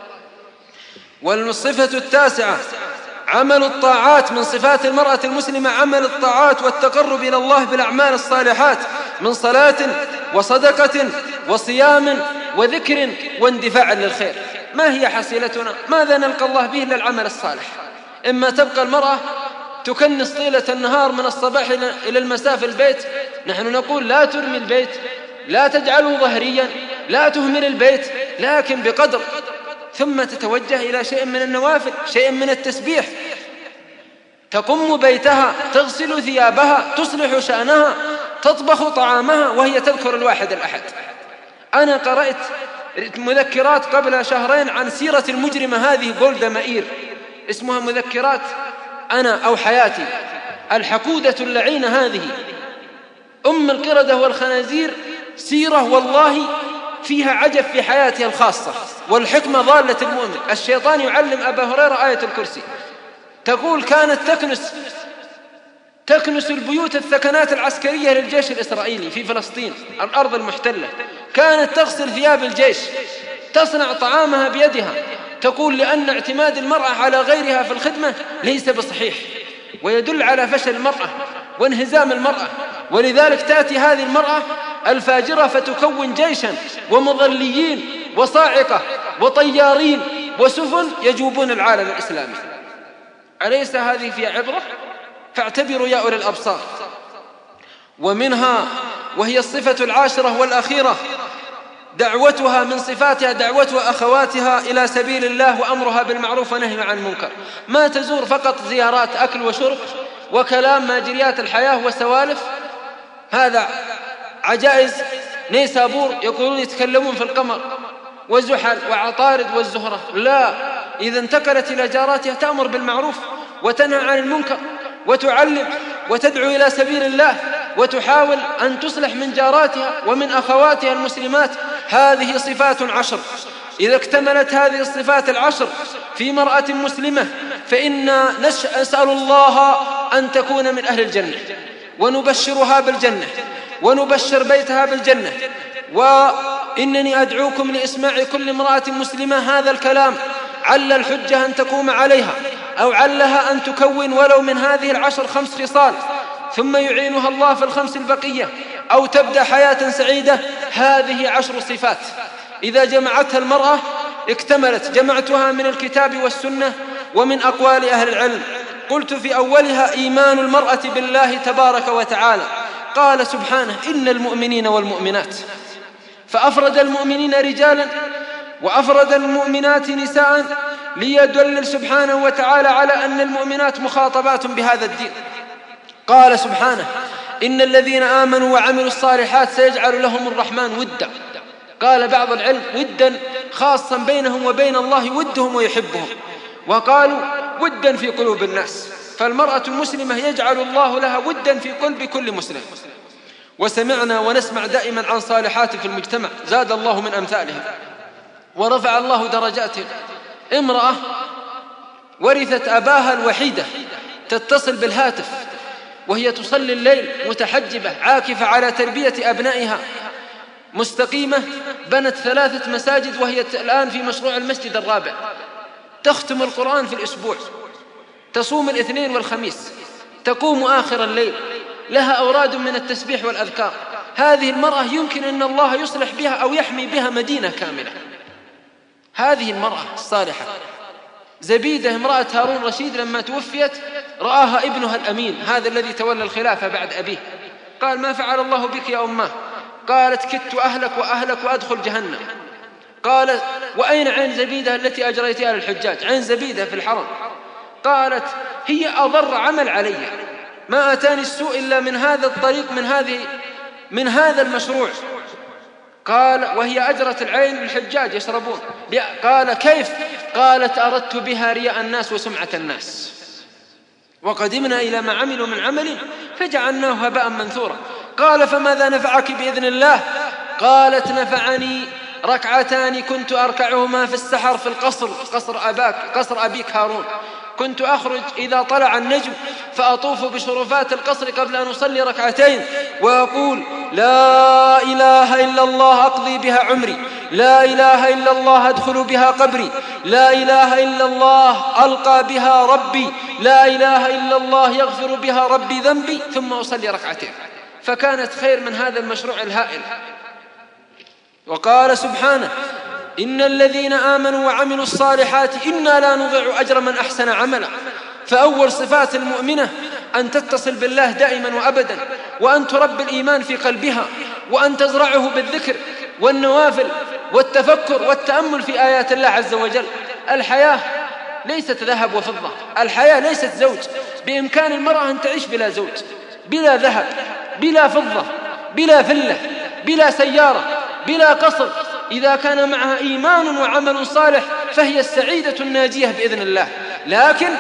S3: والصفة التاسعة عمل الطاعات. من صفات المرأة المسلمة عمل الطاعات والتقرب إلى الله بالأعمال الصالحات من صلاة وصدقة وصيام وذكر واندفاع للخير. ما هي حصيلتنا؟ ماذا نلقى الله به إلا العمل الصالح. إما تبقى المرأة تكنس طيلة النهار من الصباح إلى المساء في البيت، نحن نقول لا ترمي البيت، لا تجعله ظهريا، لا تهمل البيت، لكن بقدر، ثم تتوجه إلى شيء من النوافل، شيء من التسبيح، تقم بيتها، تغسل ثيابها، تصلح شأنها، تطبخ طعامها وهي تذكر الواحد الأحد. أنا قرأت مذكرات قبل شهرين عن سيرة المجرمة هذه غولدا مائير، اسمها مذكرات أنا أو حياتي الحقودة اللعينة هذه أم القردة والخنازير سيرة والله فيها عجب في حياتها الخاصة، والحكمة ضالة المؤمن. الشيطان يعلم أبا هريرة آية الكرسي، تقول كانت تكنس البيوت الثكنات العسكرية للجيش الإسرائيلي في فلسطين الأرض المحتلة، كانت تغسل ثياب الجيش، تصنع طعامها بيدها، تقول لأن اعتماد المرأة على غيرها في الخدمة ليس بصحيح ويدل على فشل المرأة وانهزام المرأة، ولذلك تأتي هذه المرأة الفاجرة فتكون جيشا ومظليين وصاعقة وطيارين وسفن يجوبون العالم الإسلامي. أليس هذه فيها عبرة؟ فاعتبروا يا أولي الأبصار. ومنها وهي الصفة العاشرة والأخيرة دعوتها، من صفاتها دعوتها أخواتها إلى سبيل الله وأمرها بالمعروف ونهي عن المنكر، ما تزور فقط زيارات أكل وشرب وكلام ماجريات الحياة وسوالف، هذا عجائز نيسابور يقولون يتكلمون في القمر وزحل وعطارد والزهرة، لا، إذا انتقلت إلى جاراتها تأمر بالمعروف وتنهى عن المنكر وتعلم وتدعو إلى سبيل الله وتحاول أن تصلح من جاراتها ومن أخواتها المسلمات. هذه صفات 10، إذا اكتملت هذه الصفات 10 في مرأة مسلمة فإنا نسأل الله أن تكون من أهل الجنة، ونبشرها بالجنة ونبشر بيتها بالجنة. وإنني أدعوكم لإسماع كل امرأة مسلمة هذا الكلام، عل الحجة أن تقوم عليها أو علها أن تكون ولو من هذه 10 5 خصال، ثم يعينها الله في ال5 البقية، أو تبدأ حياة سعيدة. هذه 10 صفات إذا جمعتها المرأة اكتملت. جمعتها من الكتاب والسنة ومن أقوال أهل العلم. قلت في أولها إيمان المرأة بالله تبارك وتعالى، قال سبحانه إن المؤمنين والمؤمنات، فأفرد المؤمنين رجالا وأفرد المؤمنات نساء ليدلل سبحانه وتعالى على أن المؤمنات مخاطبات بهذا الدين. قال سبحانه إن الذين آمنوا وعملوا الصالحات سيجعل لهم الرحمن ودا. قال بعض العلم ودا خاصا بينهم وبين الله، ودهم ويحبهم، وقالوا ودا في قلوب الناس. فالمرأة المسلمة يجعل الله لها ودا في قلب كل مسلم. وسمعنا ونسمع دائما عن صالحات في المجتمع زاد الله من أمثالهم ورفع الله درجاتهم. امرأة ورثت أباها الوحيدة تتصل بالهاتف وهي تصلي الليل متحجبة عاكفة على تربية أبنائها مستقيمة، بنت 3 مساجد وهي الآن في مشروع المسجد الرابع، تختم القرآن في الأسبوع، تصوم الاثنين والخميس، تقوم آخر الليل، لها أوراد من التسبيح والأذكار. هذه المرأة يمكن أن الله يصلح بها أو يحمي بها مدينة كاملة. هذه المرأة الصالحة. زبيدة امرأة هارون رشيد لما توفيت رآها ابنها الأمين، هذا الذي تولى الخلافة بعد أبيه، قال ما فعل الله بك يا أمه؟ قالت كدت أهلك وأهلك وأدخل جهنم. قالت وأين عين زبيدة التي أجريتها للحجاج؟ عين زبيدة في الحرم. قالت هي أضر عمل علي، ما أتاني السوء إلا من هذا الطريق من هذا المشروع. قال وهي أجرت العين للحجاج يشربون. قال كيف؟ قالت أردت بها رياء الناس وسمعة الناس، وقدمنا إلى ما عملوا من عمل فجعلناه هباء منثورا. قال فماذا نفعك بإذن الله؟ قالت نفعني 2 كنت أركعهما في السحر في القصر، قصر أبيك هارون. كنت أخرج إذا طلع النجم فأطوف بشرفات القصر قبل أن أصلي 2 وأقول لا إله إلا الله أقضي بها عمري، لا إله إلا الله أدخل بها قبري، لا إله إلا الله ألقى بها ربي، لا إله إلا الله يغفر بها ربي ذنبي، ثم أصلي 2. فكانت خير من هذا المشروع الهائل. وقال سبحانه إن الذين آمنوا وعملوا الصالحات إنا لا نضيع أجر من أحسن عملا. فأول صفات المؤمنة أن تتصل بالله دائما وأبدا، وأن تربي الإيمان في قلبها، وأن تزرعه بالذكر والنوافل والتفكر والتأمل في آيات الله عز وجل. الحياة ليست ذهب وفضة، الحياة ليست زوج. بإمكان المرأة أن تعيش بلا زوج، بلا ذهب، بلا فضة، بلا فلة، بلا سيارة، بلا قصر. إذا كان معها إيمان وعمل صالح فهي السعيدة الناجية بإذن الله. لكن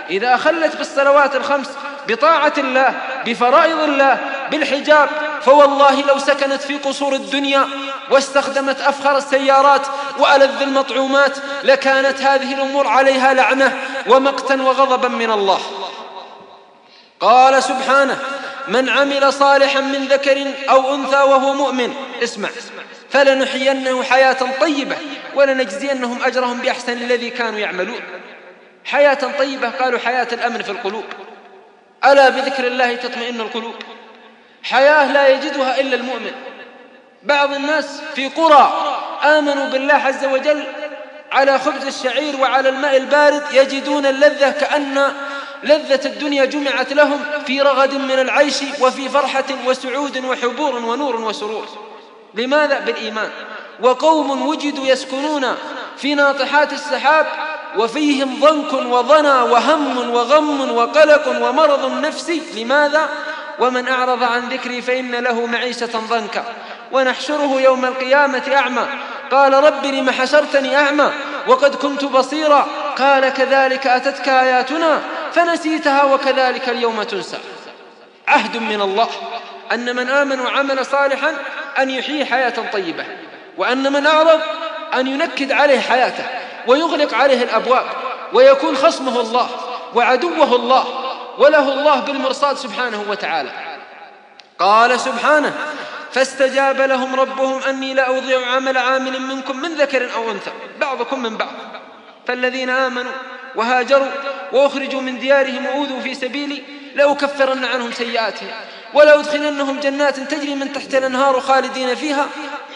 S3: إذا أخلت بالصلوات الخمس بطاعة الله بفرائض الله بالحجاب، فوالله لو سكنت في قصور الدنيا واستخدمت أفخر السيارات وألذ المطعومات لكانت هذه الأمور عليها لعنة ومقتا وغضبا من الله. قال سبحانه: من عمل صالحا من ذكر أو أنثى وهو مؤمن، اسمع، فلنحيينه حياة طيبة ولنجزينهم أجرهم بأحسن الذي كانوا يعملون. حياة طيبة، قالوا حياة الأمن في القلوب، ألا بذكر الله تطمئن القلوب. حياة لا يجدها إلا المؤمن. بعض الناس في قرى آمنوا بالله عز وجل على خبز الشعير وعلى الماء البارد يجدون اللذة، كأن لذة الدنيا جمعت لهم في رغد من العيش وفي فرحة وسعود وحبور ونور وسرور. لماذا؟ بالإيمان. وقوم وجدوا يسكنون في ناطحات السحاب وفيهم ضنك وضنى وهم وغم وقلق ومرض نفسي. لماذا؟ ومن أعرض عن ذكري فإن له معيشة ضنكا ونحشره يوم القيامة أعمى. قال رب لم حشرتني أعمى وقد كنت بصيرا. قال كذلك أتتك آياتنا فنسيتها وكذلك اليوم تنسى. عهد من الله أن من آمن وعمل صالحا أن يحيي حياة طيبة، وأن من أعرض أن ينكد عليه حياته ويغلق عليه الأبواب ويكون خصمه الله وعدوه الله وله الله بالمرصاد سبحانه وتعالى. قال سبحانه: فاستجاب لهم ربهم أني لا أضيع عمل عامل منكم من ذكر أو أنثى بعضكم من بعض. فالذين آمنوا وهاجروا وأخرجوا من ديارهم وأوذوا في سبيلي لأكفرن عنهم سيئاتهم ولأدخلنهم جنات تجري من تحت الأنهار خالدين فيها،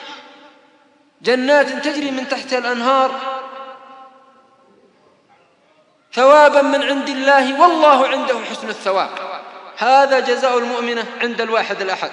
S3: جنات تجري من تحت الأنهار ثوابا من عند الله والله عنده حسن الثواب. هذا جزاء المؤمنة عند الواحد الأحد.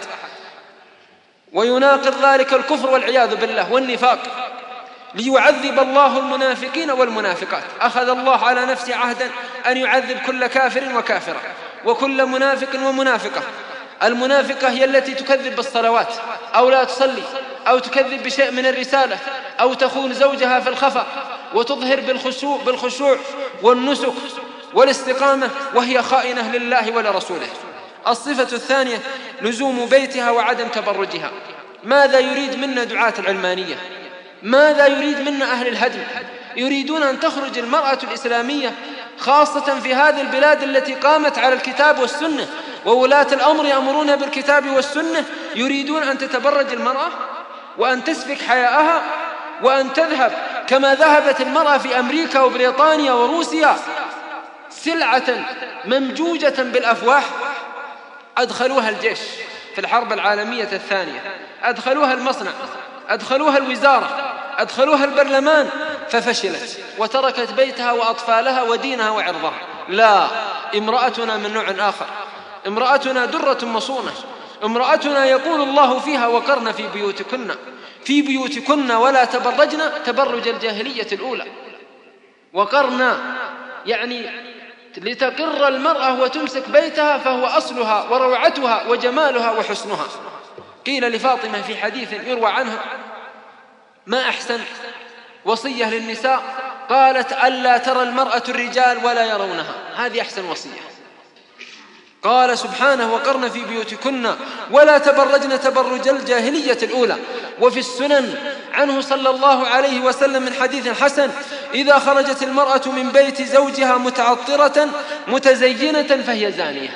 S3: ويناقض ذلك الكفر والعياذ بالله والنفاق، ليعذب الله المنافقين والمنافقات. أخذ الله على نفسه عهدا أن يعذب كل كافر وكافرة وكل منافق ومنافقة. المنافقة هي التي تكذب بالصلوات أو لا تصلي أو تكذب بشيء من الرسالة أو تخون زوجها في الخفا وتظهر بالخشوع والنسك والاستقامة وهي خائنة لله ولرسوله. الصفة الثانية لزوم بيتها وعدم تبرجها. ماذا يريد منا دعاة العلمانية؟ ماذا يريد منا أهل الهدم؟ يريدون أن تخرج المرأة الإسلامية خاصة في هذه البلاد التي قامت على الكتاب والسنة وولاة الأمر يأمرون بالكتاب والسنة، يريدون أن تتبرج المرأة وأن تسفك حياءها وأن تذهب كما ذهبت المرأة في أمريكا وبريطانيا وروسيا سلعة ممجوجة بالأفواه. أدخلوها الجيش في الحرب العالمية الثانية، أدخلوها المصنع، أدخلوها الوزارة، أدخلوها البرلمان، ففشلت وتركت بيتها وأطفالها ودينها وعرضها. لا، امرأتنا من نوع آخر. امرأتنا درة مصونة. امرأتنا يقول الله فيها: وقرن في بيوتكن ولا تبرجن تبرج الجاهلية الأولى. وقرن يعني لتقر المرأة وتمسك بيتها، فهو أصلها وروعتها وجمالها وحسنها. قيل لفاطمة في حديث يروى عنها: ما أحسن وصية للنساء؟ قالت: ألا ترى المرأة الرجال ولا يرونها. هذه أحسن وصية. قال سبحانه: وقرن في بيوتكن ولا تبرجن تبرج الجاهلية الأولى. وفي السنن عنه صلى الله عليه وسلم من حديث حسن: إذا خرجت المرأة من بيت زوجها متعطرة متزينة فهي زانية.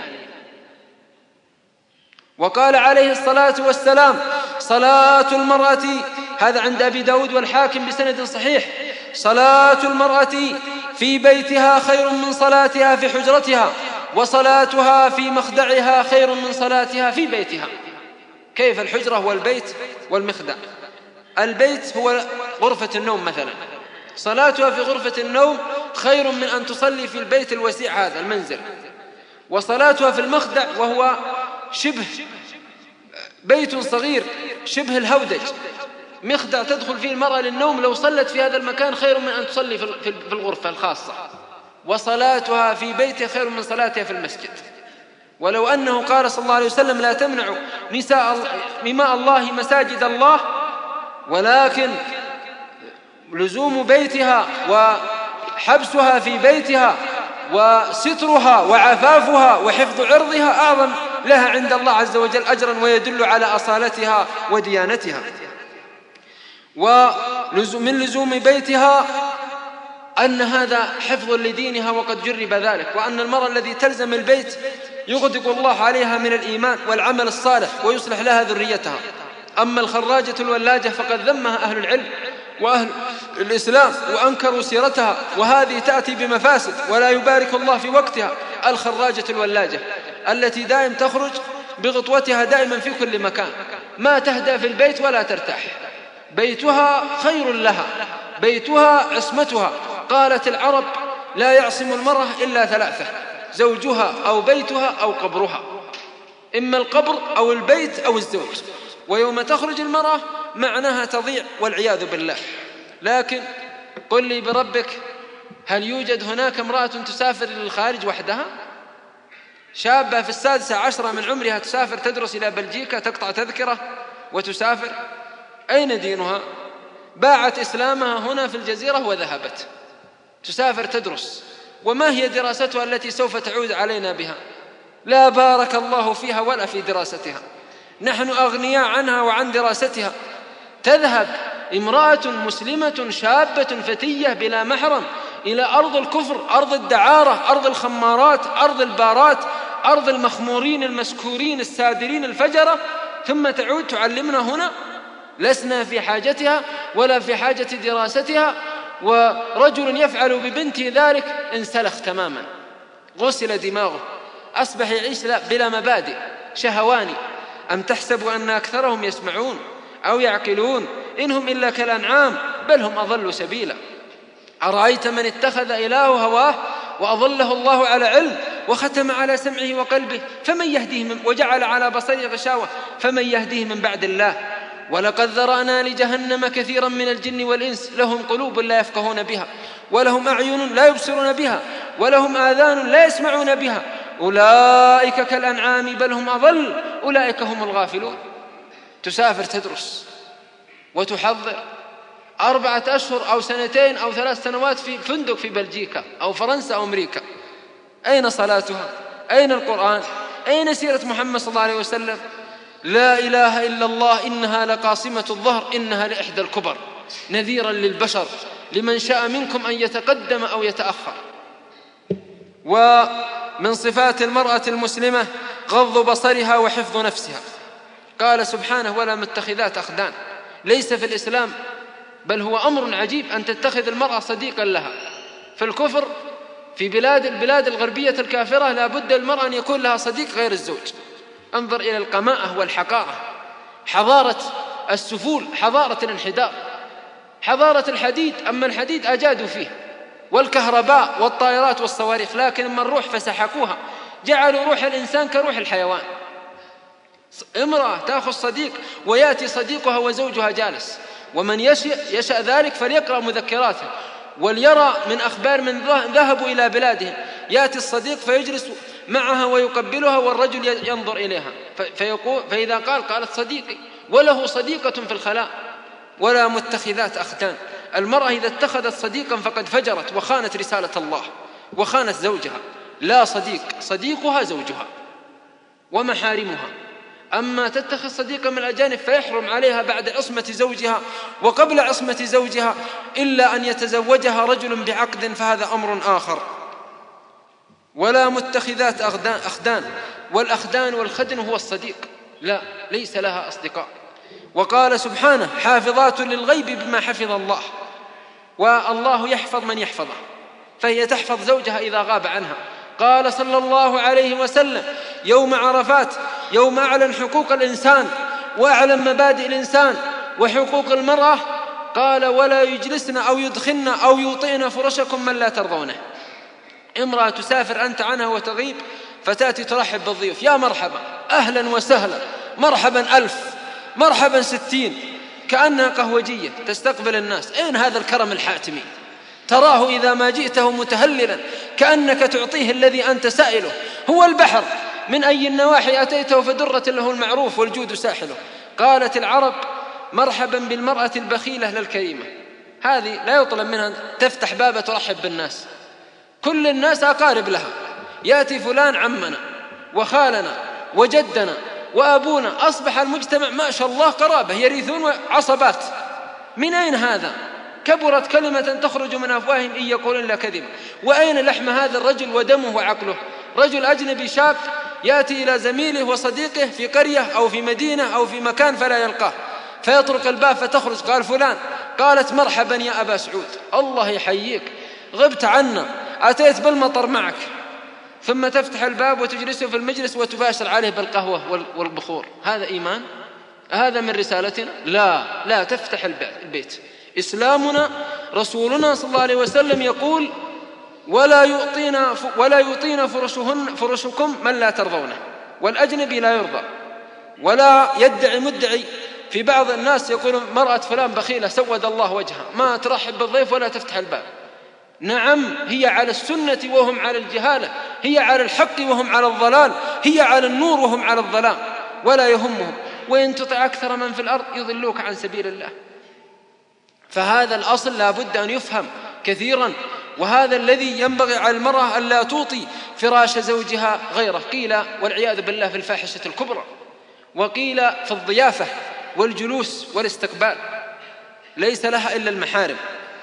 S3: وقال عليه الصلاة والسلام: صلاة المرأة، هذا عند أبي داود والحاكم بسند صحيح، صلاة المرأة في بيتها خير من صلاتها في حجرتها، وصلاتها في مخدعها خير من صلاتها في بيتها. كيف الحجرة والبيت والمخدع؟ البيت هو غرفة النوم مثلا، صلاتها في غرفة النوم خير من أن تصلي في البيت الوسيع هذا المنزل. وصلاتها في المخدع وهو شبه بيت صغير شبه الهودج، مخدع تدخل فيه المرأة للنوم، لو صلت في هذا المكان خير من أن تصلي في الغرفة الخاصة. وصلاتها في بيتها خير من صلاتها في المسجد. ولو أنه قال صلى الله عليه وسلم: لا تمنعوا نساء إماء الله مساجد الله، ولكن لزوم بيتها وحبسها في بيتها وسترها وعفافها وحفظ عرضها أعظم لها عند الله عز وجل أجرا، ويدل على أصالتها وديانتها. ومن لزوم بيتها أن هذا حفظ لدينها وقد جرب ذلك، وأن المرأة الذي تلزم البيت يغدق الله عليها من الإيمان والعمل الصالح ويصلح لها ذريتها. أما الخراجة الولاجة فقد ذمها أهل العلم وأهل الإسلام وأنكروا سيرتها، وهذه تأتي بمفاسد ولا يبارك الله في وقتها. الخراجة الولاجة التي دائم تخرج بغطوتها دائما في كل مكان، ما تهدى في البيت ولا ترتاح، بيتها خير لها، بيتها عصمتها. قالت العرب: لا يعصم المرأة إلا ثلاثة: زوجها أو بيتها أو قبرها، إما القبر أو البيت أو الزوج. ويوم تخرج المرأة معناها تضيع والعياذ بالله. لكن قل لي بربك، هل يوجد هناك امرأة تسافر للخارج وحدها؟ شابة في 16 من عمرها تسافر تدرس إلى بلجيكا، تقطع تذكرة وتسافر؟ أين دينها؟ باعت إسلامها هنا في الجزيرة وذهبت تسافر تدرس، وما هي دراستها التي سوف تعود علينا بها؟ لا بارك الله فيها ولا في دراستها. نحن أغنياء عنها وعن دراستها. تذهب امرأة مسلمة شابة فتية بلا محرم إلى أرض الكفر، أرض الدعارة، أرض الخمارات، أرض البارات، أرض المخمورين المسكورين السادرين الفجرة، ثم تعود تعلمنا هنا. لسنا في حاجتها ولا في حاجة دراستها. ورجل يفعل ببنته ذلك انسلخ تماما، غسل دماغه، أصبح يعيش بلا مبادئ، شهواني. أم تحسب أن أكثرهم يسمعون أو يعقلون؟ إنهم إلا كالأنعام بل هم أضل سبيلا. أرأيت من اتخذ إله هواه وأضله الله على علم وختم على سمعه وقلبه فمن يهديه وجعل على بصره غشاوة فمن يهديه من بعد الله؟ ولقد ذرأنا لجهنم كثيرا من الجن والإنس لهم قلوب لا يفقهون بها ولهم أعين لا يبصرون بها ولهم آذان لا يسمعون بها أولئك كالأنعام بل هم أضل أولئك هم الغافلون. تسافر تدرس وتحضر 4 أشهر أو 2 أو 3 سنوات في فندق في بلجيكا أو فرنسا أو أمريكا. أين صلاتها؟ أين القرآن؟ أين سيرة محمد صلى الله عليه وسلم؟ لا إله إلا الله إنها لقاصمة الظهر إنها لإحدى الكبر نذيرا للبشر لمن شاء منكم أن يتقدم أو يتأخر. ومن صفات المرأة المسلمة غض بصرها وحفظ نفسها. قال سبحانه: ولا متخذات أخدان. ليس في الإسلام بل هو أمر عجيب أن تتخذ المرأة صديقا لها. في الكفر في البلاد الغربية الكافرة لا بد المرأة أن يكون لها صديق غير الزوج. انظر إلى القماءة والحقارة، حضارة السفول، حضارة الانحدار، حضارة الحديد. أما الحديد أجادوا فيه، والكهرباء والطائرات والصواريخ، لكن أما الروح فسحقوها، جعلوا روح الإنسان كروح الحيوان. امرأة تأخذ صديق ويأتي صديقها وزوجها جالس، ومن يشأ ذلك فليقرأ مذكراته وليرى من أخبار من ذهبوا إلى بلادهم. يأتي الصديق فيجلس معها ويقبلها والرجل ينظر إليها فإذا قالت صديقي، وله صديقة في الخلاء. ولا متخذات أخدان. المرأة إذا اتخذت صديقا فقد فجرت وخانت رسالة الله وخانت زوجها. لا صديق، صديقها زوجها ومحارمها. أما تتخذ صديقا من الأجانب فيحرم عليها بعد عصمة زوجها وقبل عصمة زوجها إلا أن يتزوجها رجل بعقد، فهذا أمر آخر. ولا متخذات أخدان. والأخدان والخدن هو الصديق، لا ليس لها أصدقاء. وقال سبحانه: حافظات للغيب بما حفظ الله. والله يحفظ من يحفظه، فهي تحفظ زوجها إذا غاب عنها. قال صلى الله عليه وسلم يوم عرفات، يوم أعلن حقوق الإنسان وأعلن مبادئ الإنسان وحقوق المرأة، قال: ولا يجلسن أو يدخلن أو يوطئن فرشكم من لا ترضونه. امرأة تسافر أنت عنها وتغيب فتأتي ترحب بالضيوف: يا مرحبا، أهلا وسهلا، مرحبا 1000، مرحبا 60، كأنها قهوجية تستقبل الناس. أين هذا الكرم الحاتمي؟ تراه إذا ما جئته متهللا كأنك تعطيه الذي أنت سائله. هو البحر، من أي النواحي أتيته فدرة له المعروف والجود ساحله. قالت العرب: مرحبا بالمرأة البخيلة للكريمة. هذه لا يطلب منها تفتح باب ترحب بالناس، كل الناس أقارب لها، يأتي فلان عمنا وخالنا وجدنا وأبونا، أصبح المجتمع ما شاء الله قرابة، يرثون عصبات. من أين هذا؟ كبرت كلمة تخرج من أفواههم إن يقولون إلا كذبا. وأين لحم هذا الرجل ودمه وعقله؟ رجل أجنبي شاب يأتي إلى زميله وصديقه في قرية أو في مدينة أو في مكان فلا يلقاه، فيطرق الباب فتخرج، قال فلان، قالت مرحبا يا أبا سعود، الله يحييك، غبت عنا، أتيت بالمطر معك. ثم تفتح الباب وتجلسه في المجلس وتباشر عليه بالقهوة والبخور. هذا إيمان؟ هذا من رسالتنا؟ لا تفتح البيت. إسلامنا رسولنا صلى الله عليه وسلم يقول ولا يعطينا فرشكم من لا ترضونه، والأجنبي لا يرضى. ولا يدعي مدعي في بعض الناس يقول مرأة فلان بخيلة سود الله وجهها، ما ترحب بالضيف ولا تفتح الباب. نعم، هي على السنة وهم على الجهالة، هي على الحق وهم على الضلال، هي على النور وهم على الظلام، ولا يهمهم. وإن تطع أكثر من في الأرض يضلوك عن سبيل الله. فهذا الأصل لا بد أن يفهم كثيرا، وهذا الذي ينبغي على المرأة ألا توطي فراش زوجها غيره. قيل والعياذ بالله في الفاحشة الكبرى، وقيل في الضيافة والجلوس والاستقبال، ليس لها إلا المحارم.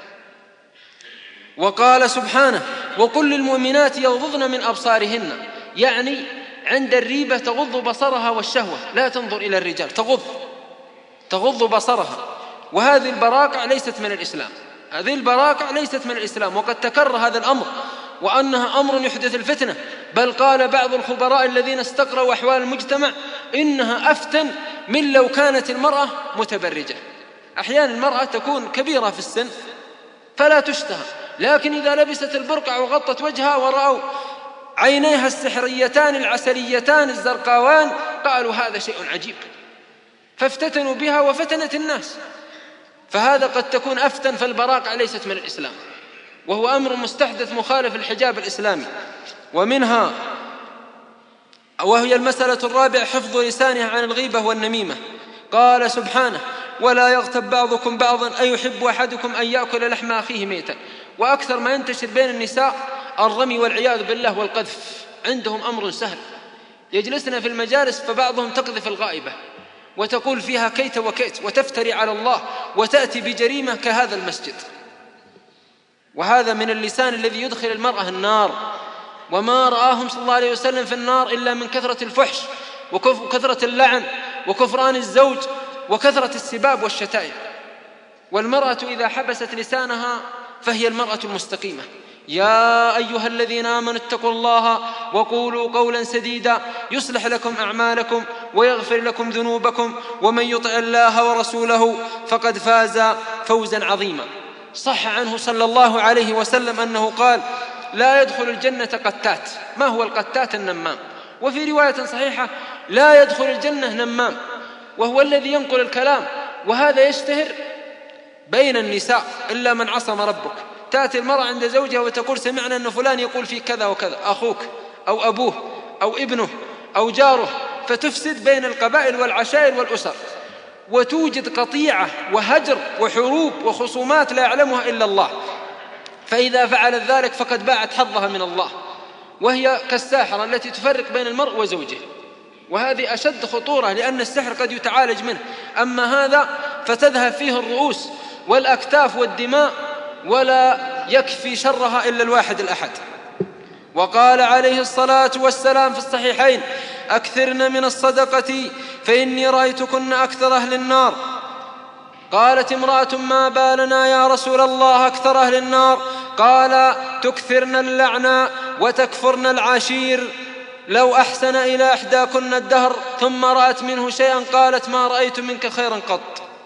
S3: وقال سبحانه وقل للمؤمنات يغضضن من أبصارهن، يعني عند الريبة تغض بصرها والشهوة، لا تنظر إلى الرجال، تغض بصرها. وهذه البراقع ليست من الإسلام، هذه البراقع ليست من الإسلام، وقد تكرر هذا الأمر وأنها أمر يحدث الفتنة. بل قال بعض الخبراء الذين استقرأوا أحوال المجتمع إنها أفتن من لو كانت المرأة متبرجة. أحيانا المرأة تكون كبيرة في السن فلا تشتهى، لكن إذا لبست البرقع وغطت وجهها ورأوا عينيها السحريتان العسليتان الزرقاوان قالوا هذا شيء عجيب، فافتتنوا بها وفتنت الناس. فهذا قد تكون أفتن، فالبراقع ليست من الإسلام، وهو أمر مستحدث مخالف الحجاب الإسلامي. ومنها وهي المسألة الرابعة حفظ لسانها عن الغيبة والنميمة. قال سبحانه ولا يغتب بعضكم بعضا أيحب أحدكم أن يأكل لحم أخيه ميتا. وأكثر ما ينتشر بين النساء الرمي والعياذ بالله والقذف. عندهم أمر سهل، يجلسن في المجالس فبعضهم تقذف الغائبة وتقول فيها كيت وكيت وتفتري على الله وتأتي بجريمة كهذا المسجد. وهذا من اللسان الذي يدخل المرأة النار. وما رآهم صلى الله عليه وسلم في النار إلا من كثرة الفحش وكثرة اللعن وكفران الزوج وكثرة السباب والشتائم. والمرأة إذا حبست لسانها فهي المرأة المستقيمة. يا أيها الذين آمنوا اتقوا الله وقولوا قولا سديدا يصلح لكم أعمالكم ويغفر لكم ذنوبكم ومن يطع الله ورسوله فقد فاز فوزا عظيما. صح عنه صلى الله عليه وسلم أنه قال لا يدخل الجنة قتات. ما هو القتات؟ النمام. وفي رواية صحيحة لا يدخل الجنة نمام، وهو الذي ينقل الكلام. وهذا يشتهر بين النساء إلا من عصم ربك. تأتي المرأة عند زوجها وتقول سمعنا أن فلان يقول فيه كذا وكذا، أخوك أو أبوه أو ابنه أو جاره، فتفسد بين القبائل والعشائر والأسر، وتوجد قطيعة وهجر وحروب وخصومات لا يعلمها إلا الله. فإذا فعلت ذلك فقد باعت حظها من الله، وهي كالساحرة التي تفرق بين المرء وزوجه. وهذه أشد خطورة، لأن السحر قد يتعالج منه، أما هذا فتذهب فيه الرؤوس والأكتاف والدماء ولا يكفي شرها إلا الواحد الأحد. وقال عليه الصلاة والسلام في الصحيحين أكثرن من الصدقة فإني رأيتكن أكثر أهل النار. قالت امرأة ما بالنا يا رسول الله أكثر أهل النار؟ قال تكثرن اللعنة وتكفرن العشير. لو أحسن إلى إحداكن الدهر ثم رأت منه شيئا قالت ما رأيت منك خيرا قط.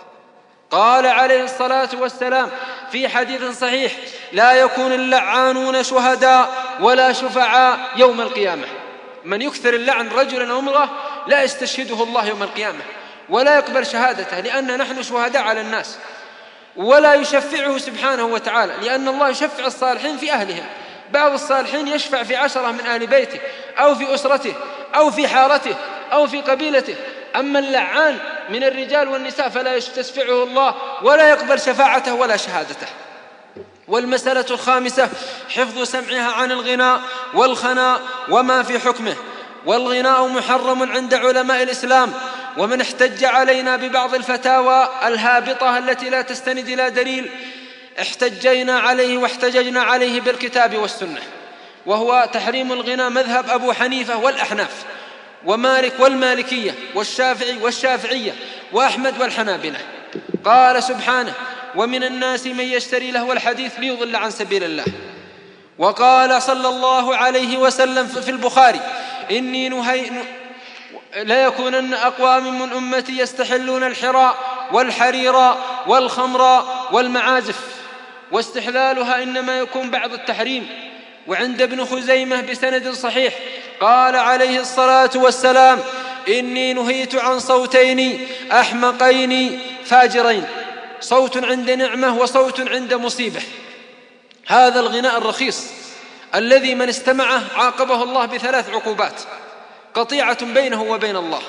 S3: قال عليه الصلاة والسلام في حديث صحيح لا يكون اللعانون شهداء ولا شفعاء يوم القيامة. من يكثر اللعن رجلا أو امرأة لا يستشهده الله يوم القيامة ولا يقبل شهادته، لأن نحن شهداء على الناس. ولا يشفعه سبحانه وتعالى، لأن الله يشفع الصالحين في أهلهم. بعض الصالحين يشفع في 10 من أهل بيته أو في أسرته أو في حارته أو في قبيلته. أما اللعان من الرجال والنساء فلا يستشفعه الله ولا يقبل شفاعته ولا شهادته. والمسألة الخامسة حفظ سمعها عن الغناء والخناء وما في حكمه. والغناء محرم عند علماء الإسلام، ومن احتج علينا ببعض الفتاوى الهابطة التي لا تستند إلى دليل احتجينا عليه واحتججنا عليه بالكتاب والسنة، وهو تحريم الغناء مذهب أبو حنيفة والأحناف ومالك والمالكية والشافعي والشافعية وأحمد والحنابلة. قال سبحانه: ومن الناس من يشتري لهو الحديث ليضل عن سبيل الله. وقال صلى الله عليه وسلم في البخاري: إني لا يكونن أقوام من أمتي يستحلون الحراء والحرير والخمر والمعازف، واستحلالها إنما يكون بعض التحريم. وعند ابن خزيمة بسند صحيح قال عليه الصلاة والسلام: إني نهيت عن صوتين أحمقين فاجرين، صوت عند نعمة وصوت عند مصيبة. هذا الغناء الرخيص الذي من استمعه عاقبه الله ب3 عقوبات: قطيعة بينه وبين الله،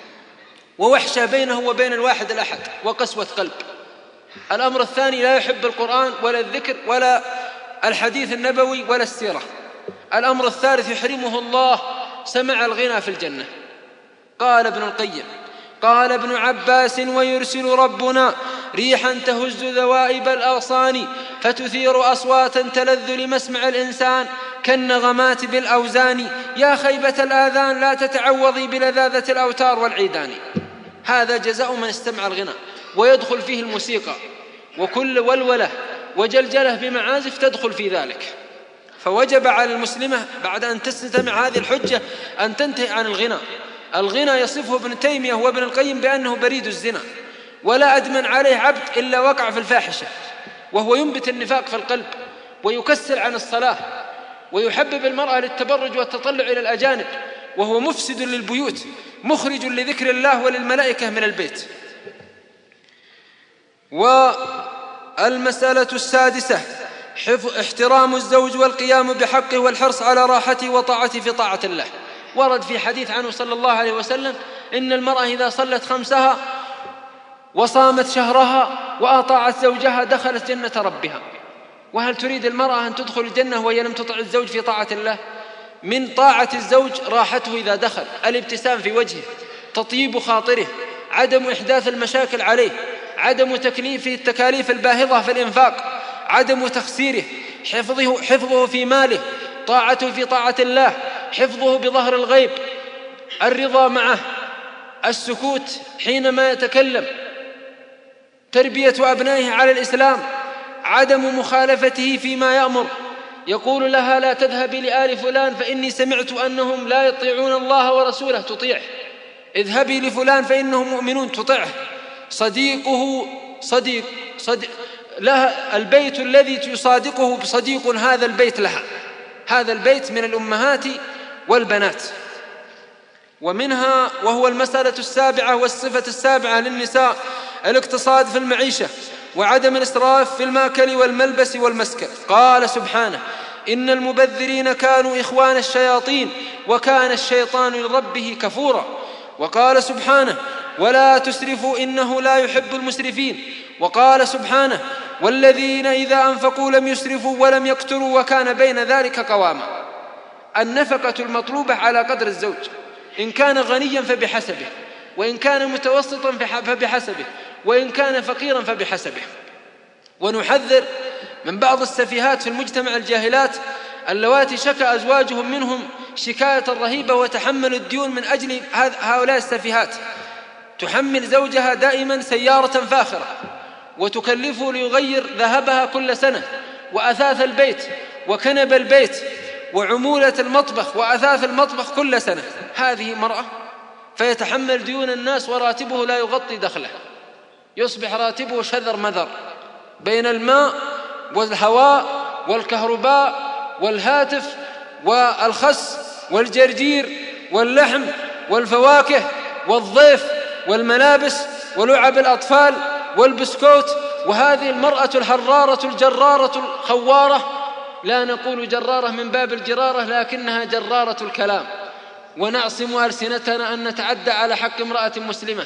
S3: ووحشة بينه وبين الواحد الأحد، وقسوة قلب. الأمر الثاني: لا يحب القرآن ولا الذكر ولا الحديث النبوي ولا السيرة. الأمر الثالث: يحرمه الله سمع الغنى في الجنة. قال ابن القيم: قال ابن عباس: ويرسل ربنا ريحا تهز ذوائب الأغصان فتثير أصواتا تلذ لمسمع الإنسان كالنغمات بالأوزان. يا خيبة الآذان لا تتعوضي بلذاذة الأوتار والعيدان. هذا جزاء من استمع الغنى، ويدخل فيه الموسيقى، وكل ولولة وجلجلة بمعازف تدخل في ذلك. فوجب على المسلمة بعد أن تستمع هذه الحجة أن تنتهي عن الغنى. الغنى يصفه ابن تيمية وابن القيم بأنه بريد الزنا، ولا أدمن عليه عبد إلا وقع في الفاحشة، وهو ينبت النفاق في القلب ويكسل عن الصلاة ويحبب المرأة للتبرج والتطلع إلى الأجانب، وهو مفسد للبيوت مخرج لذكر الله وللملائكة من البيت. والمسألة السادسة احترام الزوج والقيام بحقه والحرص على راحته وطاعته في طاعة الله. ورد في حديث عنه صلى الله عليه وسلم: إن المرأة إذا صلت 5 وصامت شهرها وأطاعت زوجها دخلت جنة ربها. وهل تريد المرأة أن تدخل الجنة وهي لم تطع الزوج في طاعة الله؟ من طاعة الزوج راحته إذا دخل، الابتسام في وجهه، تطيب خاطره، عدم إحداث المشاكل عليه، عدم تكليفه التكاليف الباهظة في الإنفاق، عدم تخسيره، حفظه في ماله، طاعته في طاعة الله، حفظه بظهر الغيب، الرضا معه، السكوت حينما يتكلم، تربية أبنائه على الإسلام، عدم مخالفته فيما يأمر. يقول لها: لا تذهبي لآل فلان فإني سمعت أنهم لا يطيعون الله ورسوله، تطيعه. اذهبي لفلان فإنهم مؤمنون، تطيعه. صديقه صديق لها، البيت الذي يصادقه بصديق هذا البيت لها، هذا البيت من الأمهات والبنات. ومنها وهو المسألة السابعة والصفة السابعة للنساء الاقتصاد في المعيشة وعدم الإسراف في الماكل والملبس والمسكن. قال سبحانه: إن المبذرين كانوا إخوان الشياطين وكان الشيطان لربه كفورا. وقال سبحانه: ولا تسرفوا إنه لا يحب المسرفين. وقال سبحانه: والذين إذا أنفقوا لم يسرفوا ولم يقتروا وكان بين ذلك قواما. النفقة المطلوبة على قدر الزوج، إن كان غنيا فبحسبه، وإن كان متوسطا فبحسبه، وإن كان فقيرا فبحسبه. ونحذر من بعض السفيهات في المجتمع الجاهلات اللواتي شكى أزواجهم منهم شكاية رهيبة وتحملوا الديون من أجل هؤلاء السفيهات. تحمل زوجها دائما سيارة فاخرة وتكلفه ليغير ذهبها كل سنة، وأثاث البيت وكنب البيت وعمولة المطبخ وأثاث المطبخ كل سنة. هذه مرأة فيتحمل ديون الناس وراتبه لا يغطي دخله، يصبح راتبه شذر مذر بين الماء والهواء والكهرباء والهاتف والخس والجرجير واللحم والفواكه والضيف والملابس ولعب الأطفال والبسكوت. وهذه المرأة الحرارة الجرارة الخوارة، لا نقول جرارة من باب الجرارة لكنها جرارة الكلام. ونعصم ألسنتنا أن نتعدى على حق امرأة مسلمة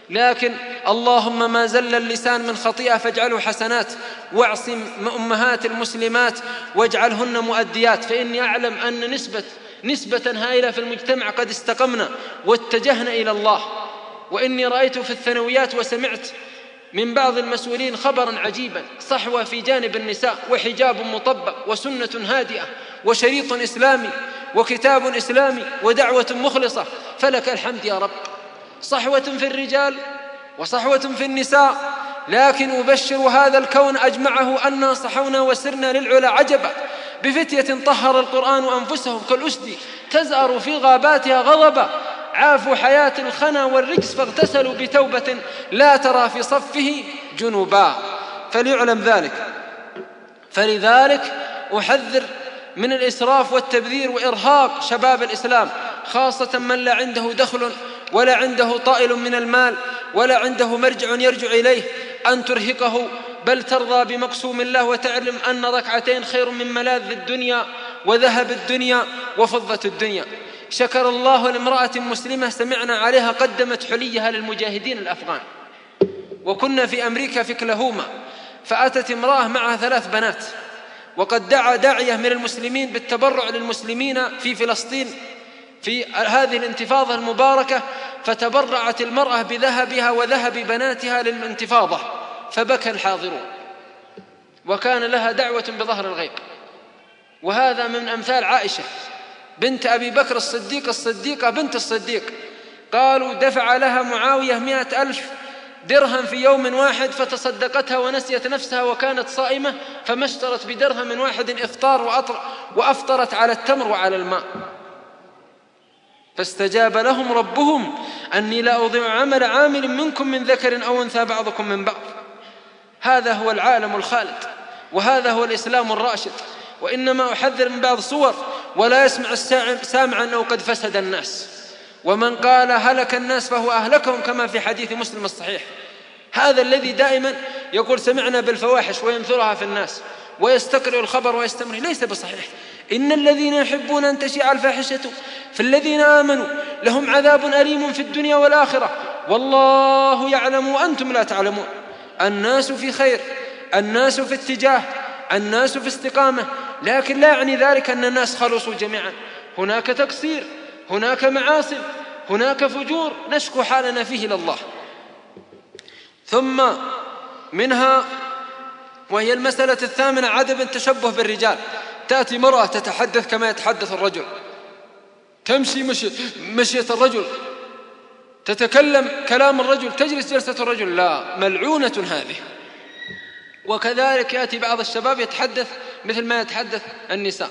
S3: لكن اللهم ما زل اللسان من خطيئة فاجعله حسنات، واعصم أمهات المسلمات واجعلهن مؤديات، فإني أعلم أن نسبة هائلة في المجتمع قد استقمنا واتجهنا إلى الله. وإني رأيت في الثانويات وسمعت من بعض المسؤولين خبرا عجيبا: صحوة في جانب النساء، وحجاب مطبق، وسنة هادئة، وشريط إسلامي، وكتاب إسلامي، ودعوة مخلصة. فلك الحمد يا رب، صحوة في الرجال وصحوة في النساء. لكن أبشر هذا الكون أجمعه أننا صحونا وسرنا للعلا عجبا بفتية طهر القرآن أنفسهم كالأسد تزأر في غاباتها غضبا، عافوا حياة الخنا والرجس فاغتسلوا بتوبة لا ترى في صفه جنوبا. فليعلم ذلك. فلذلك أحذر من الإسراف والتبذير وإرهاق شباب الإسلام، خاصة من لا عنده دخل ولا عنده طائل من المال ولا عنده مرجع يرجع إليه، أن ترهقه، بل ترضى بمقسوم الله وتعلم أن ركعتين خير من ملاذ الدنيا وذهب الدنيا وفضة الدنيا. شكر الله لامرأة مسلمة سمعنا عليها قدمت حليها للمجاهدين الأفغان، وكنا في أمريكا في كلاهوما، فأتت امرأة معها 3 بنات، وقد دعا داعية من المسلمين بالتبرع للمسلمين في فلسطين في هذه الانتفاضة المباركة، فتبرعت المرأة بذهبها وذهب بناتها للانتفاضة، فبكى الحاضرون، وكان لها دعوة بظهر الغيب. وهذا من أمثال عائشة بنت أبي بكر الصديق الصديقة بنت الصديق. قالوا دفع لها معاوية 100,000 درهم في يوم واحد، فتصدقتها ونسيت نفسها وكانت صائمة، فما اشترت بدرهم واحد إفطار وأفطرت على التمر وعلى الماء. فاستجاب لهم ربهم أني لا أضيع عمل عامل منكم من ذكر أو أنثى بعضكم من بعض. هذا هو العالم الخالد، وهذا هو الإسلام الراشد. وإنما أحذر من بعض صور ولا يسمع السامع أنه قد فسد الناس، ومن قال هلك الناس فهو أهلكهم، كما في حديث مسلم الصحيح. هذا الذي دائما يقول سمعنا بالفواحش وينثرها في الناس ويستقرئ الخبر ويستمر، ليس بصحيح. إن الذين يحبون أن تشيع الفاحشة في الذين آمنوا لهم عذاب أليم في الدنيا والآخرة والله يعلم وأنتم لا تعلمون. الناس في خير، الناس في اتجاه، الناس في استقامة، لكن لا يعني ذلك أن الناس خلصوا جميعا. هناك تقصير، هناك معاصي، هناك فجور نشكو حالنا فيه إلى الله. ثم منها وهي المسألة 8 عدم التشبه بالرجال. تأتي مرأة تتحدث كما يتحدث الرجل، تمشي مشية الرجل، تتكلم كلام الرجل، تجلس جلسة الرجل، لا، ملعونة هذه. وكذلك يأتي بعض الشباب يتحدث مثل ما يتحدث النساء،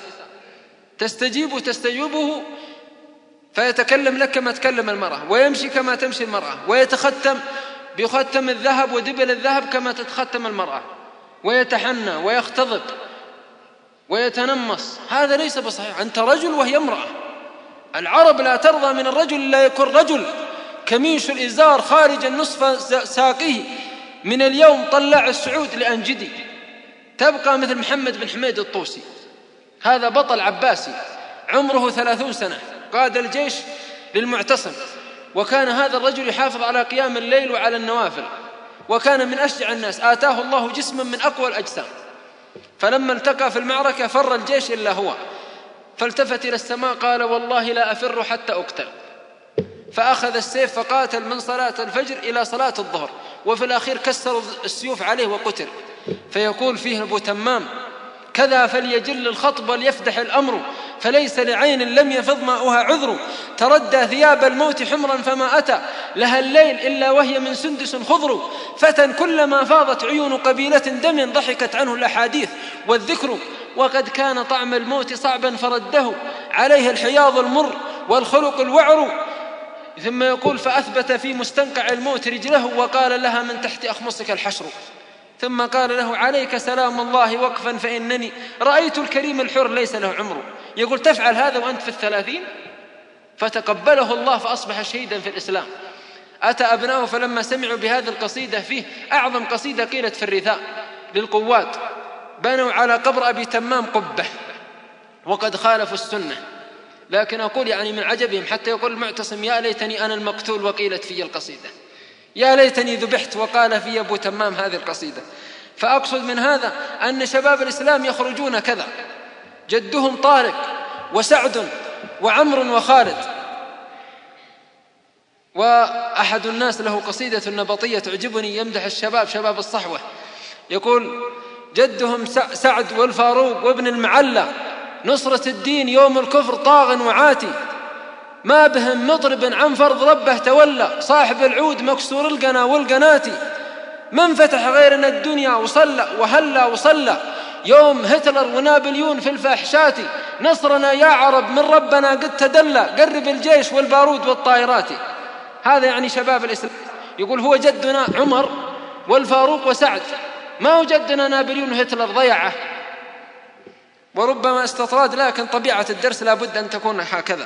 S3: تستجيبه فيتكلم لك كما تكلم المرأة، ويمشي كما تمشي المرأة، ويتختم بختم الذهب ودبل الذهب كما تتختم المرأة، ويتحنى ويختضب ويتنمص. هذا ليس بصحيح. أنت رجل وهي امرأة. العرب لا ترضى من الرجل لا يكون رجل كميش الإزار خارج النصف ساقه، من اليوم طلع السعود لأنجدي، تبقى مثل محمد بن حميد الطوسي. هذا بطل عباسي عمره 30 سنة، قاد الجيش للمعتصم، وكان هذا الرجل يحافظ على قيام الليل وعلى النوافل، وكان من أشجع الناس، آتاه الله جسما من أقوى الأجسام. فلما التقى في المعركة فر الجيش إلا هو، فالتفت إلى السماء قال والله لا أفر حتى أقتل، فأخذ السيف فقاتل من صلاة الفجر إلى صلاة الظهر، وفي الأخير كسر السيوف عليه وقتل. فيقول فيه أبو تمام كذا فليجل الخطب وليفدح الأمر، فليس لعين لم يفض ماؤها عذر، تردى ثياب الموت حمرا فما أتى لها الليل إلا وهي من سندس خضر، فتى كلما فاضت عيون قبيلة دم ضحكت عنه الأحاديث والذكر، وقد كان طعم الموت صعبا فرده عليه الحياض المر والخلق الوعر. ثم يقول فأثبت في مستنقع الموت رجله وقال لها من تحت أخمصك الحشر، ثم قال له عليك سلام الله وقفا فإنني رأيت الكريم الحر ليس له عمر. يقول تفعل هذا وأنت في 30؟ فتقبله الله فأصبح شهيدا في الإسلام. أتى أبناؤه فلما سمعوا بهذه القصيدة، فيه أعظم قصيدة قيلت في الرثاء للقوات، بنوا على قبر أبي تمام قبة وقد خالفوا السنة. لكن أقول يعني من عجبهم حتى يقول المعتصم يا ليتني أنا المقتول وقيلت في القصيدة. يا ليتني ذبحت وقال في أبو تمام هذه القصيدة. فأقصد من هذا أن شباب الإسلام يخرجون كذا، جدهم طارق وسعد وعمر وخالد. وأحد الناس له قصيدة نبطية تعجبني يمدح الشباب، شباب الصحوة، يقول: جدهم سعد والفاروق وابن المعلى، نصرة الدين يوم الكفر طاغ وعاتي، ما بهم مضرب عن فرض ربه تولى، صاحب العود مكسور القنا والقناتي، من فتح غيرنا الدنيا وصلى وهلا وصلى، يوم هتلر ونابليون في الفاحشات، نصرنا يا عرب من ربنا قد تدلى، قرب الجيش والبارود والطائرات. هذا يعني شباب الإسلام. يقول هو جدنا عمر والفاروق وسعد، ما هو جدنا نابليون وهتلر ضيعه. وربما استطراد، لكن طبيعة الدرس لا بد أن تكون هكذا.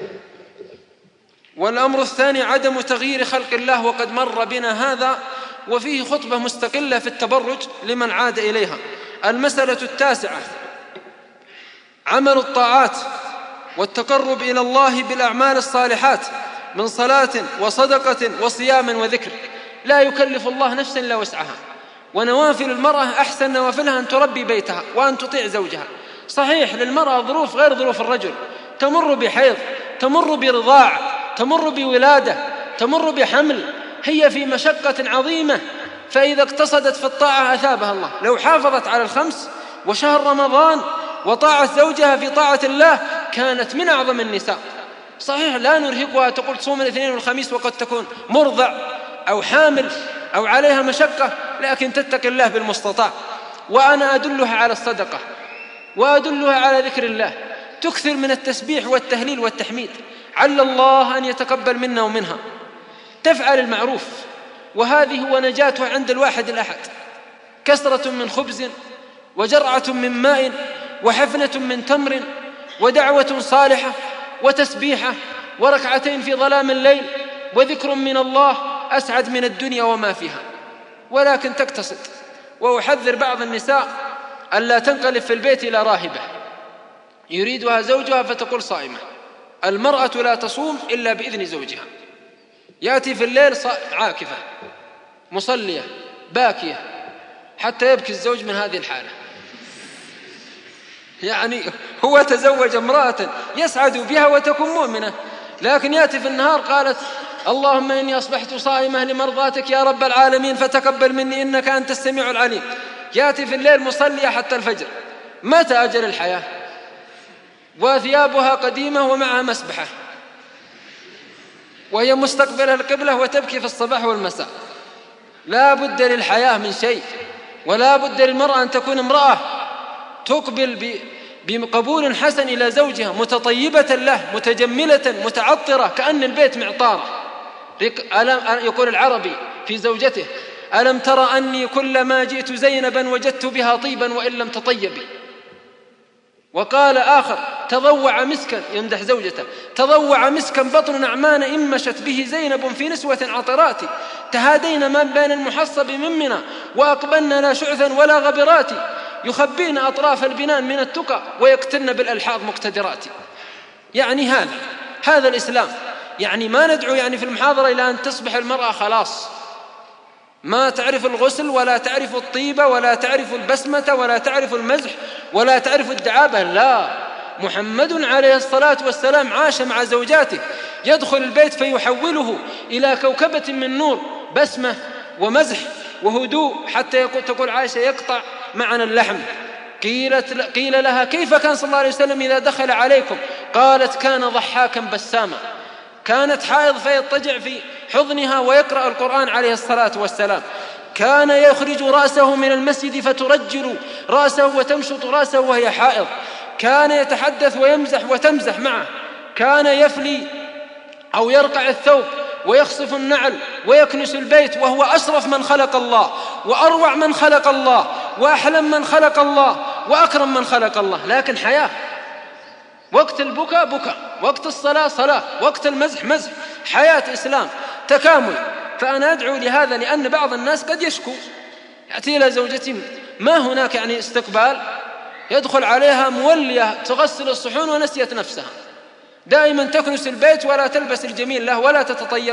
S3: والأمر الثاني عدم تغيير خلق الله، وقد مر بنا هذا وفيه خطبة مستقلة في التبرج لمن عاد إليها. المسألة التاسعة عمل الطاعات والتقرب إلى الله بالأعمال الصالحات من صلاة وصدقة وصيام وذكر، لا يكلف الله نفسا إلا وسعها. ونوافل المرأة أحسن نوافلها أن تربي بيتها وأن تطيع زوجها. صحيح للمرأة ظروف غير ظروف الرجل، تمر بحيض، تمر برضاع، تمر بولادة، تمر بحمل، هي في مشقة عظيمة، فإذا اقتصدت في الطاعة أثابها الله. لو حافظت على الخمس وشهر رمضان وطاعت زوجها في طاعة الله كانت من أعظم النساء. صحيح لا نرهقها، تقول تصوم الاثنين والخميس وقد تكون مرضع أو حامل أو عليها مشقة، لكن تتقي الله بالمستطاع. وأنا أدلها على الصدقة وأدلها على ذكر الله، تكثر من التسبيح والتهليل والتحميد، عل الله أن يتقبل منا ومنها. تفعل المعروف، وهذه هو نجاتها عند الواحد الأحد. كسرة من خبز وجرعة من ماء وحفنة من تمر ودعوة صالحة وتسبيحة وركعتين في ظلام الليل وذكر من الله أسعد من الدنيا وما فيها. ولكن تقتصد. وأحذر بعض النساء ألا تنقلب في البيت إلى راهبة يريدها زوجها فتقول صائمة. المرأة لا تصوم إلا بإذن زوجها. يأتي في الليل عاكفة مصلية باكية حتى يبكي الزوج من هذه الحالة. يعني هو تزوج امرأة يسعد بها وتكون مؤمنة، لكن يأتي في النهار قالت: اللهم إني أصبحت صائمة لمرضاتك يا رب العالمين فتقبل مني إنك أنت السميع العليم. يأتي في الليل مصلية حتى الفجر. متى أجل الحياة؟ وثيابها قديمة ومعها مسبحة، وهي مستقبلة القبلة وتبكي في الصباح والمساء. لا بد للحياة من شيء، ولا بد للمرأة أن تكون امرأة تقبل بقبول حسن إلى زوجها، متطيبة له، متجملة متعطرة كأن البيت معطارة. يقول العربي في زوجته: ألم ترى أني كلما جئت زينبا وجدت بها طيبا وإن لم تطيبي. وقال آخر: تضوع مسكا، يمدح زوجته: تضوع مسكا بطن نعمان إن مشت به زينب في نسوة عطرات، تهادينا ما بين المحصب منا وأقبلنا لا شعثا ولا غبرات، يخبين أطراف البنان من التقى ويقتلن بالألحاظ مقتدرات. يعني هذا الإسلام. يعني ما ندعو يعني في المحاضرة إلى أن تصبح المرأة خلاص ما تعرف الغسل ولا تعرف الطيبة ولا تعرف البسمة ولا تعرف المزح ولا تعرف الدعابة. لا، محمد عليه الصلاة والسلام عاش مع زوجاته، يدخل البيت فيحوله إلى كوكبة من نور، بسمة ومزح وهدوء، حتى تقول عائشة: يقطع معنا اللحم. قيل لها: كيف كان صلى الله عليه وسلم إذا دخل عليكم؟ قالت: كان ضحاكا بساما. كانت حائض فيضطجع في حضنها ويقرأ القرآن عليه الصلاة والسلام. كان يخرج رأسه من المسجد فترجل رأسه وتمشط رأسه وهي حائض. كان يتحدث ويمزح وتمزح معه. كان يفلي أو يرقع الثوب ويخصف النعل ويكنس البيت، وهو أشرف من خلق الله وأروع من خلق الله وأحلم من خلق الله وأكرم من خلق الله. لكن حياة، وقت البكاء بكاء، وقت الصلاة صلاة، وقت المزح مزح. حياة إسلام تكامل. فأنا أدعو لهذا، لأن بعض الناس قد يشكو، يأتي إلى زوجتي ما هناك يعني استقبال، يدخل عليها مولية تغسل الصحون ونسيت نفسها، دائما تكنس البيت ولا تلبس الجميل له ولا تتطيب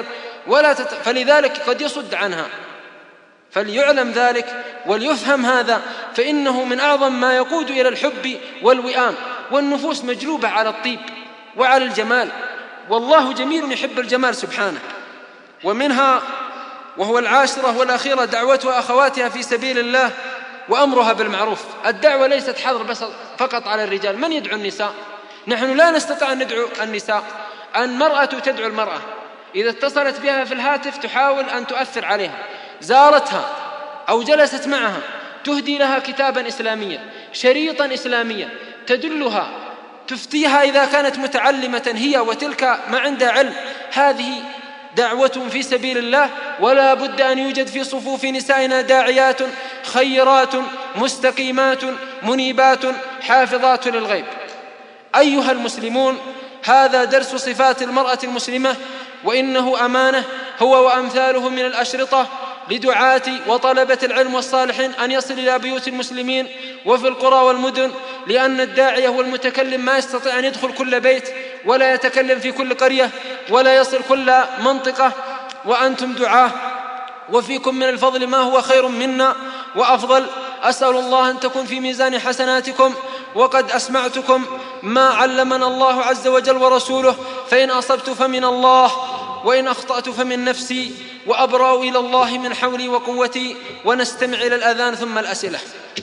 S3: فلذلك قد يصد عنها. فليعلم ذلك وليفهم هذا، فإنه من أعظم ما يقود إلى الحب والوئام، والنفوس مجلوبة على الطيب وعلى الجمال، والله جميل يحب الجمال سبحانه. ومنها وهو العاشرة والأخيرة دعوتها أخواتها في سبيل الله وأمرها بالمعروف. الدعوة ليست حظر بس فقط على الرجال. من يدعو النساء؟ نحن لا نستطيع أن ندعو النساء. المرأة تدعو المرأة، إذا اتصلت بها في الهاتف تحاول أن تؤثر عليها، زارتها أو جلست معها تهدي لها كتابا إسلاميا، شريطا إسلاميا، تدلها، تفتيها إذا كانت متعلمة هي وتلك ما عندها علم. هذه دعوة في سبيل الله، ولا بد أن يوجد في صفوف نسائنا داعيات خيرات مستقيمات منيبات حافظات للغيب. أيها المسلمون، هذا درس صفات المرأة المسلمة، وإنه أمانة هو وأمثاله من الأشرطة لدعاة وطلبة العلم والصالحين أن يصل إلى بيوت المسلمين وفي القرى والمدن، لأن الداعية والمتكلم ما يستطيع أن يدخل كل بيت ولا يتكلم في كل قرية ولا يصل كل منطقة، وأنتم دعاة وفيكم من الفضل ما هو خير منا وأفضل. أسأل الله أن تكون في ميزان حسناتكم، وقد أسمعتكم ما علمنا الله عز وجل ورسوله، فإن أصبت فمن الله وإن أخطأت فمن نفسي، وأبرأ إلى الله من حولي وقوتي. ونستمع إلى الأذان ثم الأسئلة.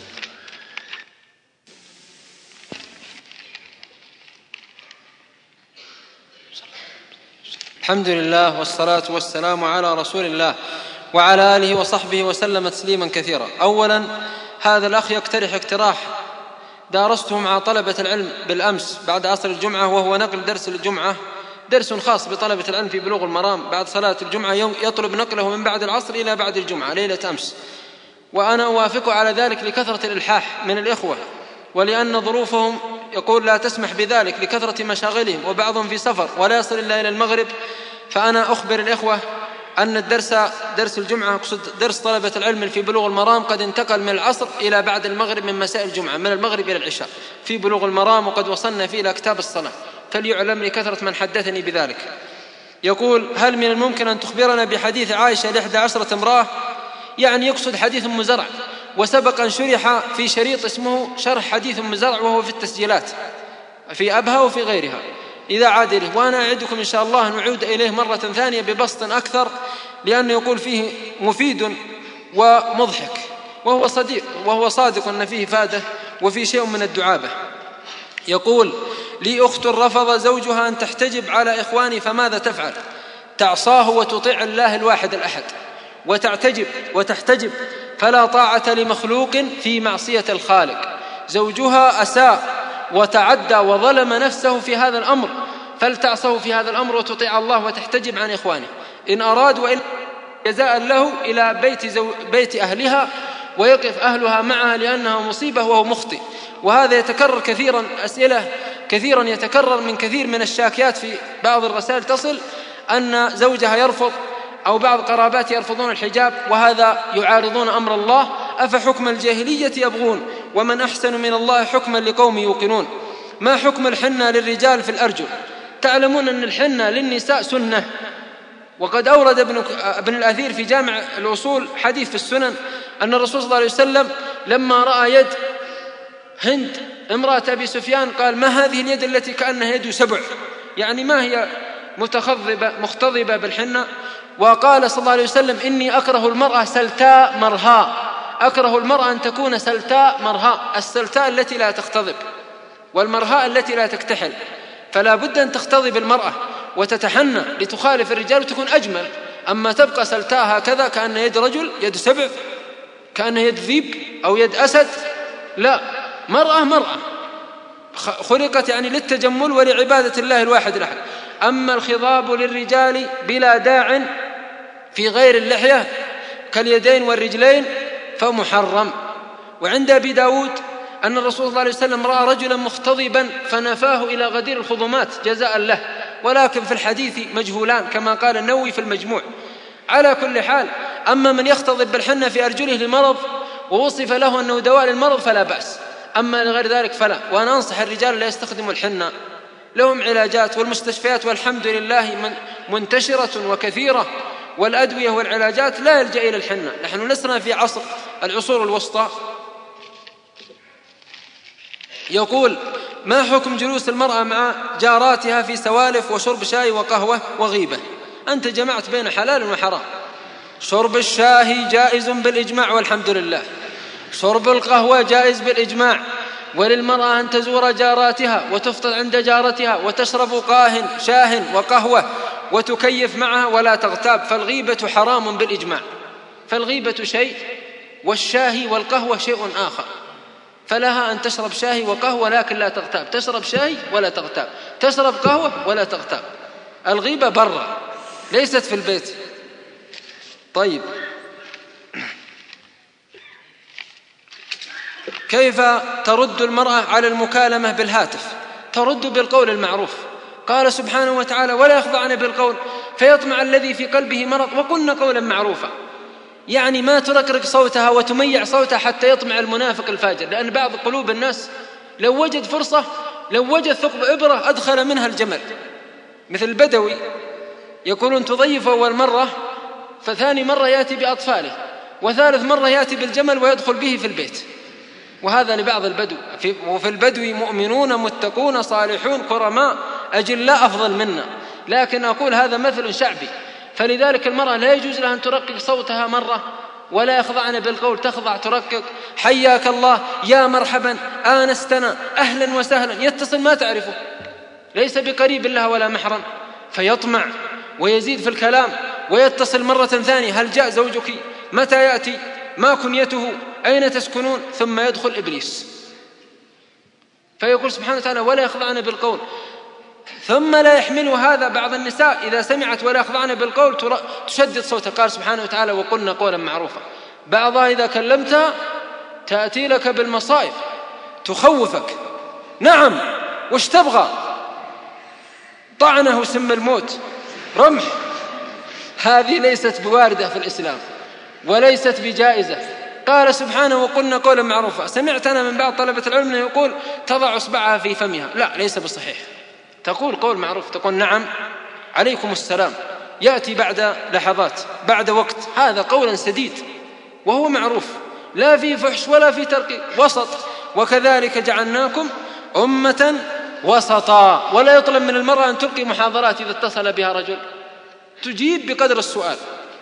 S3: الحمد لله والصلاة والسلام على رسول الله وعلى آله وصحبه وسلم تسليما كثيرا. أولا، هذا الأخ يقترح اقتراح دارسته مع طلبة العلم بالأمس بعد عصر الجمعة، وهو نقل درس الجمعة، درس خاص بطلبة العلم في بلوغ المرام بعد صلاة الجمعة، يطلب نقله من بعد العصر إلى بعد الجمعة ليلة أمس، وأنا أوافقه على ذلك لكثرة الإلحاح من الإخوة، ولأن ظروفهم يقول لا تسمح بذلك لكثرة مشاغلهم، وبعضهم في سفر ولا يصل إلا إلى المغرب. فأنا أخبر الإخوة أن درس الجمعة، أقصد درس طلبة العلم في بلوغ المرام، قد انتقل من العصر إلى بعد المغرب، من مساء الجمعة من المغرب إلى العشاء في بلوغ المرام، وقد وصلنا فيه إلى كتاب الصلاة، فليعلم لكثرة من حدثني بذلك. يقول: هل من الممكن أن تخبرنا بحديث عائشة ل11 امرأة؟ يعني يقصد حديث أم زرع، وسبق أن شرح في شريط اسمه شرح حديث أم زرع، وهو في التسجيلات في أبها وفي غيرها إذا عاد إليه، وأنا أعدكم إن شاء الله نعود إليه مرة ثانية ببسط أكثر، لأنه يقول فيه مفيد ومضحك، وهو صادق أن فيه فادة وفيه شيء من الدعابة. يقول: لي أخت رفض زوجها أن تحتجب على إخواني، فماذا تفعل؟ تعصاه وتطيع الله الواحد الأحد، وتحتجب، فلا طاعة لمخلوق في معصية الخالق. زوجها أساء وتعدى وظلم نفسه في هذا الأمر، فلتعصه في هذا الأمر وتطيع الله وتحتجب عن إخوانه إن أراد، وإن جزاء له إلى بيت أهلها ويقف أهلها معها، لأنها مصيبة وهو مخطئ. وهذا يتكرر كثيرا، أسئلة كثيرا يتكرر من كثير من الشاكيات في بعض الرسائل تصل أن زوجها يرفض أو بعض قرابات يرفضون الحجاب، وهذا يعارضون أمر الله. أفحكم الجاهلية يبغون ومن أحسن من الله حكما لقوم يوقنون. ما حكم الحنة للرجال في الأرجل؟ تعلمون أن الحنة للنساء سنة، وقد أورد ابن الأثير في جامع الأصول حديث في السنن أن الرسول صلى الله عليه وسلم لما رأى يد هند امرأة أبي سفيان قال: ما هذه اليد التي كأنها يد سبع؟ يعني ما هي مختضبة بالحنة. وقال صلى الله عليه وسلم: إني أكره المرأة سلتاء مرهاء، أكره المرأة أن تكون سلتاء مرهاء، السلتاء التي لا تختضب والمرهاء التي لا تكتحل، فلا بد أن تختضب المرأة وتتحنى لتخالف الرجال وتكون أجمل. أما تبقى سلتاء هكذا كأن يد رجل، يد سبع، كأن يد ذيب أو يد أسد، لا، مرأة خلقت يعني للتجمل ولعبادة الله الواحد الأحد. أما الخضاب للرجال بلا داع في غير اللحية كاليدين والرجلين فمحرم. وعند أبي داود أن الرسول صلى الله عليه وسلم رأى رجلا مختضبا فنفاه إلى غدير الخضمات جزاء له، ولكن في الحديث مجهولان كما قال النووي في المجموع. على كل حال، أما من يختضب بالحنة في أرجله لمرض ووصف له أنه دواء للمرض فلا بأس، أما لغير ذلك فلا. وأنا أنصح الرجال لا يستخدموا الحنة، لهم علاجات، والمستشفيات والحمد لله منتشرة وكثيرة، والأدوية والعلاجات لا يلجأ إلى الحنة. نحن لسنا في عصر العصور الوسطى. يقول: ما حكم جلوس المرأة مع جاراتها في سوالف وشرب شاي وقهوة وغيبة؟ أنت جمعت بين حلال وحرام. شرب الشاي جائز بالإجماع والحمد لله، شرب القهوة جائز بالإجماع، وللمرأة أن تزور جاراتها وتفطر عند جارتها وتشرب شاه وقهوة وتكيف معها ولا تغتاب، فالغيبة حرام بالإجماع. فالغيبة شيء والشاهي والقهوة شيء آخر، فلها أن تشرب شاهي وقهوة لكن لا تغتاب، تشرب شاي ولا تغتاب، تشرب قهوة ولا تغتاب. الغيبة برا ليست في البيت. طيب، كيف ترد المرأة على المكالمة بالهاتف؟ ترد بالقول المعروف. قال سبحانه وتعالى: ولا يخضعن بالقول فيطمع الذي في قلبه مرض وقلن قولا معروفا. يعني ما تركرك صوتها وتميع صوتها حتى يطمع المنافق الفاجر، لأن بعض قلوب الناس لو وجد فرصة، لو وجد ثقب إبرة أدخل منها الجمل. مثل البدوي يقولون تضيف أول مرة، فثاني مرة يأتي بأطفاله، وثالث مرة يأتي بالجمل ويدخل به في البيت. وهذا لبعض البدو. وفي البدو مؤمنون متقون صالحون كرماء أجلاء أفضل منا، لكن أقول هذا مثل شعبي. فلذلك المرأة لا يجوز لها أن ترقق صوتها مرة، ولا يخضعن بالقول، تخضع ترقق: حياك الله، يا مرحبا، آنستنا، أهلا وسهلا. يتصل ما تعرفه، ليس بقريب لها ولا محرم، فيطمع ويزيد في الكلام ويتصل مرة ثانية: هل جاء زوجك؟ متى يأتي؟ ما كنيته؟ أين تسكنون؟ ثم يدخل إبليس. فيقول سبحانه وتعالى: ولا يخضعن بالقول. ثم لا يحمل هذا بعض النساء إذا سمعت ولا يخضعن بالقول تشدد صوتها. قال سبحانه وتعالى: وقلنا قولا معروفا. بعضها إذا كلمتها تأتي لك بالمصائب، تخوفك. نعم، وش تبغى؟ طعنه سم الموت، رمح. هذه ليست بواردة في الإسلام وليست بجائزة. قال سبحانه: وقلنا قولا معروفا. سمعت أنا من بعض طلبة العلم يقول تضع إصبعها في فمها. لا، ليس بصحيح. تقول قول معروف، تقول: نعم، عليكم السلام، يأتي بعد لحظات، بعد وقت. هذا قولا سديد وهو معروف، لا في فحش ولا في ترقيق، وسط. وكذلك جعلناكم أمة وسطا. ولا يطلب من المرأة أن تلقي محاضرات إذا اتصل بها رجل، تجيب بقدر السؤال.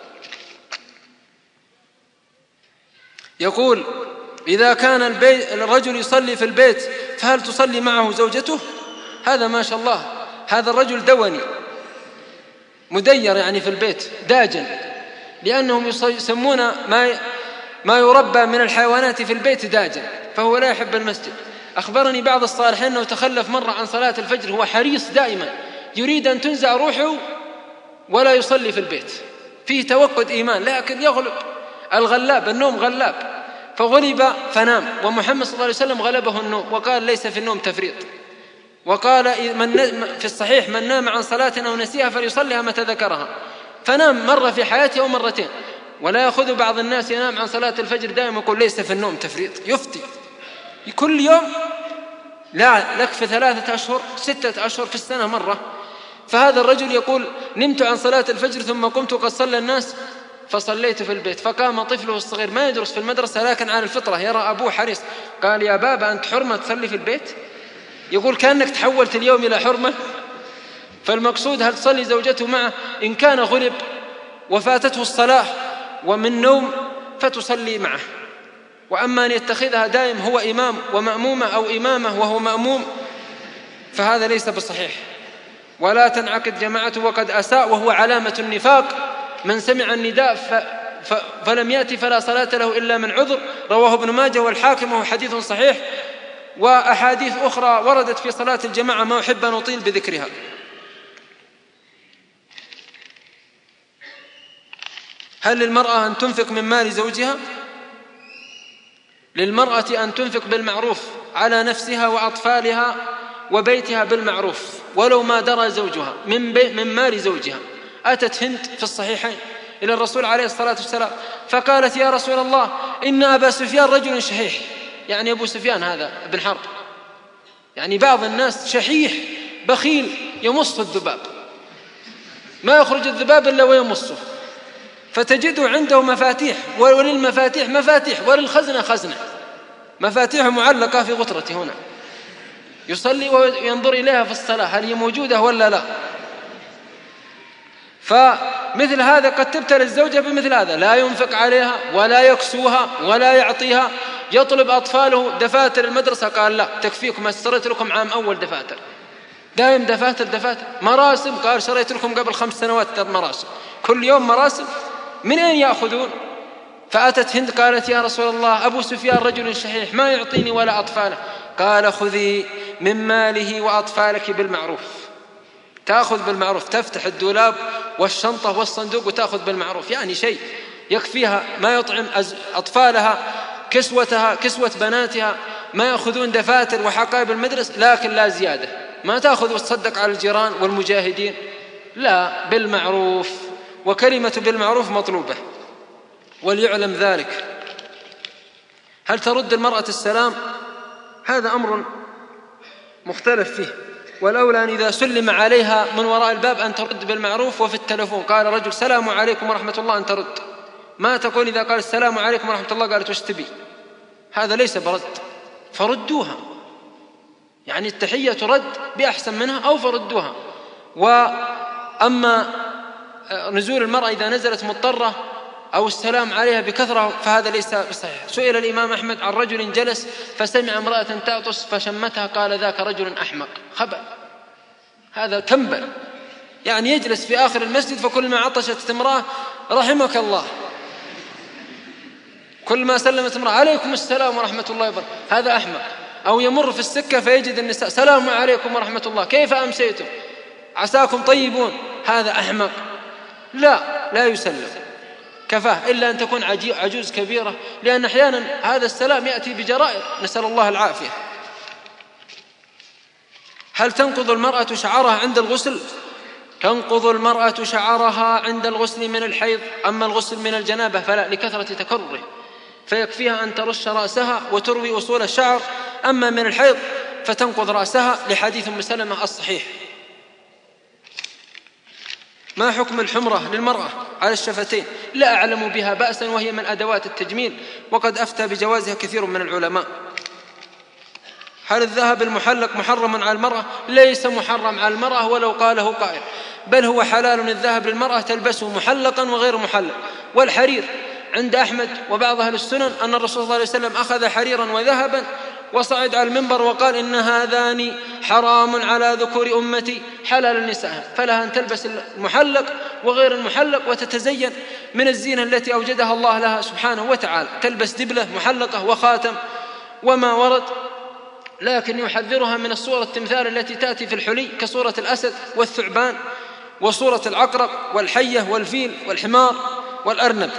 S3: يقول: إذا كان الرجل يصلي في البيت فهل تصلي معه زوجته؟ هذا ما شاء الله، هذا الرجل دوني مدير، يعني في البيت داجن، لأنهم يسمون ما يربى من الحيوانات في البيت داجن، فهو لا يحب المسجد. أخبرني بعض الصالحين أنه تخلف مرة عن صلاة الفجر، هو حريص دائما، يريد أن تنزع روحه ولا يصلي في البيت، فيه توقد إيمان، لكن يغلب الغلاب، النوم غلاب، فغلب فنام. ومحمد صلى الله عليه وسلم غلبه النوم وقال: ليس في النوم تفريط. وقال في الصحيح: من نام عن صلاة أو نسيها فليصليها متى ذكرها. فنام مرة في حياته أو مرتين. ولا يأخذ بعض الناس ينام عن صلاة الفجر دائما يقول: ليس في النوم تفريط، يفتي كل يوم. لا، لك في 3 أشهر 6 أشهر في السنة مرة. فهذا الرجل يقول: نمت عن صلاة الفجر ثم قمت قد صلى الناس فصليت في البيت. فقام طفله الصغير ما يدرس في المدرسة لكن على الفطرة، يرى أبوه حريص، قال: يا بابا أنت حرمة تصلي في البيت؟ يقول: كأنك تحولت اليوم إلى حرمة. فالمقصود هل تصلي زوجته معه؟ إن كان غلب وفاتته الصلاة ومن نوم فتصلي معه. وأما أن يتخذها دائم هو إمام ومأمومة أو إمامة وهو مأموم فهذا ليس بصحيح. ولا تنعقد جماعته وقد أساء، وهو علامة النفاق. من سمع النداء فلم يأتي فلا صلاة له إلا من عذر. رواه ابن ماجه والحاكم وهو حديث صحيح. وأحاديث أخرى وردت في صلاة الجماعة ما أحب أن أطيل بذكرها. هل للمرأة أن تنفق من مال زوجها؟ للمرأة أن تنفق بالمعروف على نفسها وأطفالها وبيتها بالمعروف ولو ما درى زوجها من مال زوجها. أتت هند في الصحيحين إلى الرسول عليه الصلاة والسلام فقالت: يا رسول الله، إن أبا سفيان رجل شحيح. يعني أبو سفيان هذا ابن حرب، يعني بعض الناس شحيح بخيل يمص الذباب، ما يخرج الذباب إلا ويمصه. فتجده عنده مفاتيح، وللمفاتيح مفاتيح وللخزنة خزنة، مفاتيح معلقة في غترته هنا، يصلي وينظر إليها في الصلاة هل هي موجودة ولا لا. فمثل هذا قد تبتلى الزوجة بمثل هذا، لا ينفق عليها ولا يكسوها ولا يعطيها. يطلب أطفاله دفاتر المدرسة، قال لا تكفيكم، اشتريت لكم عام أول دفاتر، دائم دفاتر. مراسم، قال شريت لكم قبل 5 سنوات مراسم، كل يوم مراسم، من أين يأخذون؟ فأتت هند قالت يا رسول الله أبو سفيان رجل شحيح ما يعطيني ولا أطفاله. قال خذي من ماله وأطفالك بالمعروف. تأخذ بالمعروف، تفتح الدولاب والشنطة والصندوق وتأخذ بالمعروف، يعني شيء يكفيها ما يطعم أطفالها، كسوتها، كسوة بناتها، ما يأخذون دفاتر وحقائب المدرسة، لكن لا زيادة. ما تأخذ وتصدق على الجيران والمجاهدين، لا، بالمعروف، وكلمة بالمعروف مطلوبة. وليعلم ذلك. هل ترد المرأة السلام؟ هذا أمر مختلف فيه، والأولى أن إذا سلم عليها من وراء الباب أن ترد بالمعروف. وفي التلفون قال رجل السلام عليكم ورحمة الله أن ترد، ما تقول إذا قال السلام عليكم ورحمة الله قالت وش تبي، هذا ليس برد، فردوها، يعني التحية ترد بأحسن منها أو فردوها. وأما نزول المرأة إذا نزلت مضطرة أو السلام عليها بكثرة فهذا ليس بصحيح. سئل الإمام أحمد عن رجل جلس فسمع امرأة تعطس فشمتها، قال ذاك رجل أحمق خبل، هذا تنبل، يعني يجلس في آخر المسجد فكل ما عطشت امرأة رحمك الله، كل ما سلمت امرأة عليكم السلام ورحمة الله وبركاته، هذا أحمق. أو يمر في السكة فيجد النساء سلام عليكم ورحمة الله كيف أمسيتم عساكم طيبون، هذا أحمق، لا يسلم، كفاه إلا أن تكون عجوز كبيرة، لأن أحيانا هذا السلام يأتي بجرائر، نسأل الله العافية. هل تنقض المرأة شعرها عند الغسل؟ تنقض المرأة شعرها عند الغسل من الحيض، أما الغسل من الجنابة فلا، لكثرة تكرره، فيكفيها أن ترش رأسها وتروي أصول الشعر. أما من الحيض فتنقض رأسها لحديث أم سلمة الصحيح. ما حكم الحمرة للمرأة على الشفتين؟ لا أعلم بها بأسا، وهي من أدوات التجميل، وقد أفتى بجوازها كثير من العلماء. هل الذهب المحلق محرم على المرأة؟ ليس محرم على المرأة ولو قاله قائل، بل هو حلال الذهب للمرأة تلبسه محلقا وغير محلق. والحرير عند أحمد وبعض أهل السنن أن الرسول صلى الله عليه وسلم أخذ حريرا وذهبا وصعد على المنبر وقال إن هذان حرام على ذكور أمتي حلال النساء، فلها أن تلبس المحلق وغير المحلق وتتزين من الزينة التي أوجدها الله لها سبحانه وتعالى، تلبس دبلة محلقة وخاتم وما ورد، لكن يحذرها من الصورة التمثال التي تأتي في الحلي كصورة الأسد والثعبان وصورة العقرب والحية والفيل والحمار والأرنب.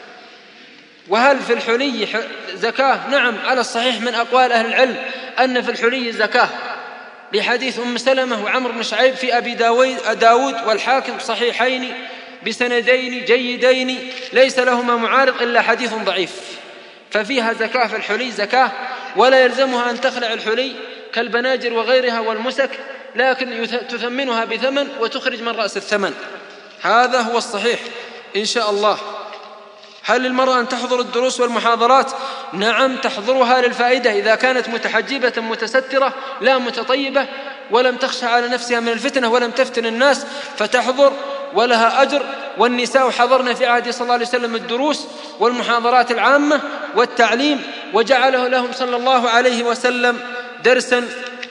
S3: وهل في الحلي زكاة؟ نعم، على الصحيح من أقوال أهل العلم أن في الحلي زكاة، لحديث أم سلمة وعمر بن شعيب في أبي داود والحاكم صحيحين بسندين جيدين ليس لهما معارض إلا حديث ضعيف، ففيها زكاة في الحلي زكاة، ولا يلزمها أن تخلع الحلي كالبناجر وغيرها والمسك، لكن تثمنها بثمن وتخرج من رأس الثمن، هذا هو الصحيح إن شاء الله. هل للمرأة أن تحضر الدروس والمحاضرات؟ نعم، تحضرها للفائدة إذا كانت متحجبة متسترة لا متطيبة ولم تخشى على نفسها من الفتنة ولم تفتن الناس فتحضر ولها أجر. والنساء حضرن في عهد صلى الله عليه وسلم الدروس والمحاضرات العامة والتعليم، وجعله لهم صلى الله عليه وسلم درسا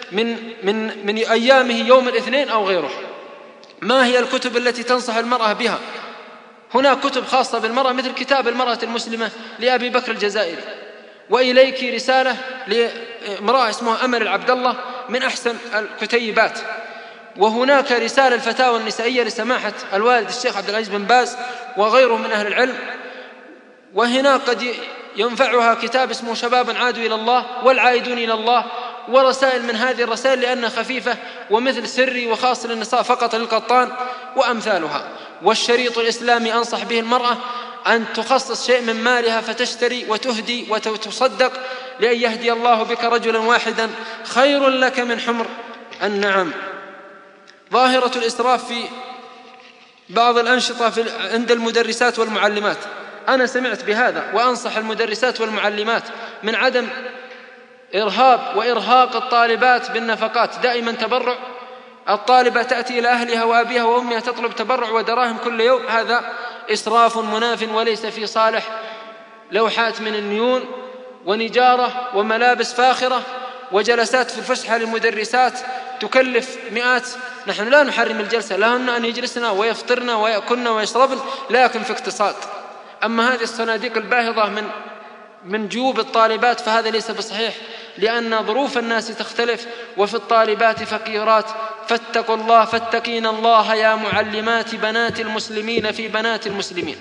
S3: من أيامه يوم الاثنين أو غيره. ما هي الكتب التي تنصح المرأة بها؟ هناك كتب خاصة بالمرأة مثل كتاب المرأة المسلمة لأبي بكر الجزائري، وإليك رسالة لامرأة اسمها أمل العبد الله من أحسن الكتيبات، وهناك رسالة الفتاوى النسائية لسماحة الوالد الشيخ عبد العزيز بن باز وغيره من أهل العلم، وهنا قد ينفعها كتاب اسمه شباب عادوا إلى الله والعائدون إلى الله، ورسائل من هذه الرسائل لأنها خفيفة ومثل سري وخاص للنساء فقط للقطان وأمثالها. والشريط الإسلامي أنصح به المرأة أن تخصص شيء من مالها فتشتري وتهدي وتصدق، لأن يهدي الله بك رجلا واحدا خير لك من حمر النعم. ظاهرة الإسراف في بعض الأنشطة عند المدرسات والمعلمات. أنا سمعت بهذا وأنصح المدرسات والمعلمات من عدم إرهاب وإرهاق الطالبات بالنفقات. دائما تبرع، الطالبة تأتي إلى أهلها وأبيها وأمها تطلب تبرع ودراهم كل يوم، هذا إسراف مناف وليس في صالح. لوحات من النيون ونجارة وملابس فاخرة وجلسات في الفسحة للمدرسات تكلف مئات. نحن لا نحرم الجلسة، لهن أن يجلسنا ويفطرن ويأكلن ويشربن، لكن في اقتصاد. أما هذه الصناديق الباهظة من جيوب الطالبات فهذا ليس بصحيح، لأن ظروف الناس تختلف، وفي الطالبات فقيرات. فاتقوا الله، فاتقين الله يا معلمات بنات المسلمين في بنات المسلمين.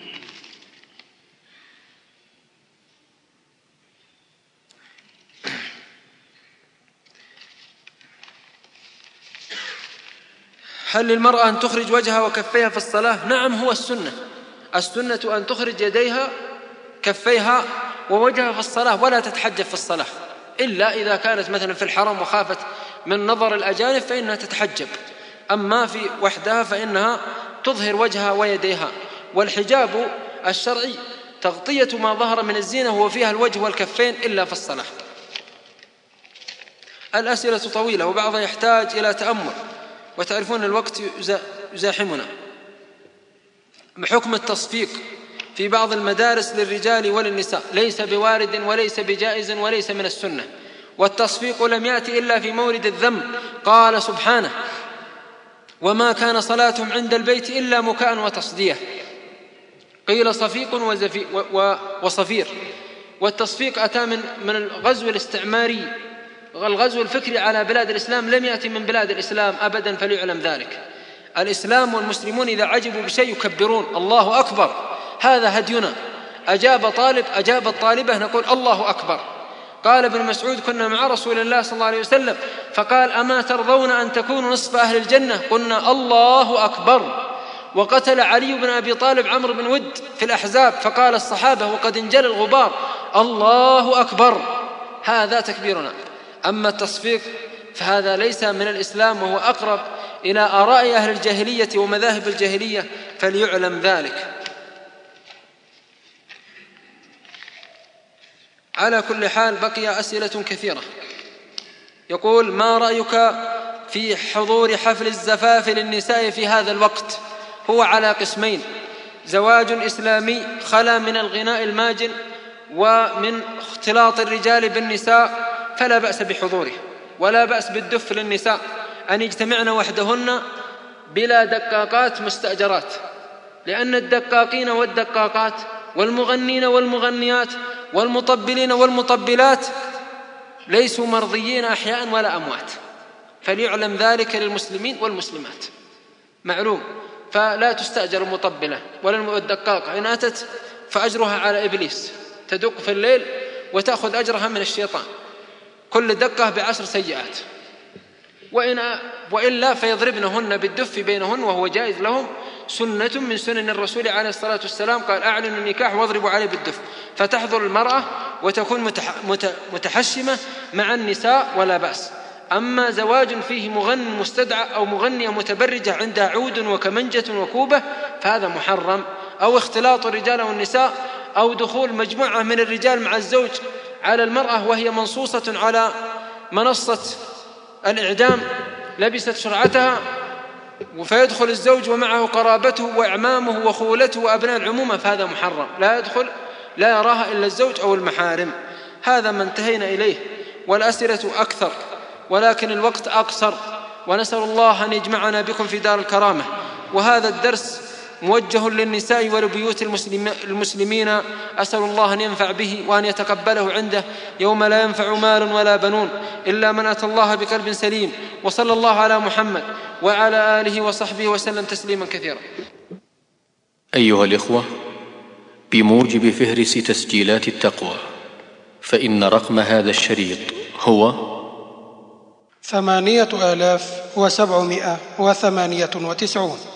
S3: هل للمرأة أن تخرج وجهها وكفيها في الصلاة؟ نعم، هو السنة أن تخرج يديها كفيها ووجهها في الصلاة، ولا تتحجب في الصلاة، إلا إذا كانت مثلا في الحرم وخافت من نظر الأجانب فإنها تتحجب. أما في وحدها فإنها تظهر وجهها ويديها. والحجاب الشرعي تغطية ما ظهر من الزينة هو فيها الوجه والكفين إلا في الصلاة. الأسئلة طويلة وبعضها يحتاج إلى تأمل، وتعرفون الوقت يزاحمنا. حكم التصفيق في بعض المدارس للرجال وللنساء ليس بوارد وليس بجائز وليس من السنة. والتصفيق لم يأتي إلا في مورد الذم. قال سبحانه: وما كان صلاتهم عند البيت إلا مكاء وتصدية. قيل صفيق وصفير. والتصفيق أتى من الغزو الاستعماري، الغزو الفكري على بلاد الإسلام، لم يأتي من بلاد الإسلام أبدا، فليعلم ذلك. الإسلام والمسلمون إذا عجبوا بشيء يكبرون الله أكبر، هذا هدينا. أجاب الطالبة نقول الله أكبر. قال ابن مسعود: كنا مع رسول الله صلى الله عليه وسلم فقال: أما ترضون أن تكونوا نصف أهل الجنة؟ قلنا الله أكبر. وقتل علي بن أبي طالب عمرو بن ود في الأحزاب فقال الصحابة وقد انجلى الغبار: الله أكبر. هذا تكبيرنا. أما التصفيق فهذا ليس من الإسلام، وهو أقرب إلى آراء أهل الجاهلية ومذاهب الجاهلية، فليعلم ذلك. على كل حال بقي أسئلة كثيرة. يقول: ما رأيك في حضور حفل الزفاف للنساء في هذا الوقت؟ هو على قسمين: زواج إسلامي خلا من الغناء الماجن ومن اختلاط الرجال بالنساء فلا بأس بحضوره، ولا بأس بالدف للنساء أن يجتمعن وحدهن بلا دقاقات مستأجرات، لأن الدقاقين والدقاقات والمغنين والمغنيات والمطبلين والمطبلات ليسوا مرضيين أحياء ولا أموات، فليعلم ذلك للمسلمين والمسلمات، معلوم. فلا تستأجر المطبلة ولا الدقاقة، إن أتت فأجرها على إبليس، تدق في الليل وتأخذ أجرها من الشيطان، كل دقة ب10 سيئات. وإلا فيضربنهن بالدف بينهن، وهو جائز لهم، سنة من سنن الرسول عليه الصلاة والسلام، قال: أعلنوا النكاح واضربوا عليه بالدف. فتحضر المرأة وتكون متحشمة مع النساء ولا بأس. أما زواج فيه مغني مستدعى أو مغنية متبرجة عندها عود وكمنجة وكوبة فهذا محرم، أو اختلاط الرجال والنساء، أو دخول مجموعة من الرجال مع الزوج على المرأة وهي منصوصة على منصة الإعدام لبست شرعتها، فيدخل الزوج ومعه قرابته وإعمامه وخولته وأبناء العمومة، فهذا محرم، لا يدخل، لا يراها إلا الزوج أو المحارم. هذا ما انتهينا إليه، والأسئلة أكثر ولكن الوقت أقصر، ونسأل الله أن يجمعنا بكم في دار الكرامة. وهذا الدرس موجه للنساء ولبيوت المسلمين، أسأل الله أن ينفع به وأن يتقبله عنده يوم لا ينفع مال ولا بنون إلا من أتى الله بقلب سليم. وصلى الله على محمد وعلى آله وصحبه وسلم تسليما كثيرا.
S1: أيها الإخوة، بموجب فهرس تسجيلات التقوى، فإن رقم هذا الشريط هو
S2: 8798.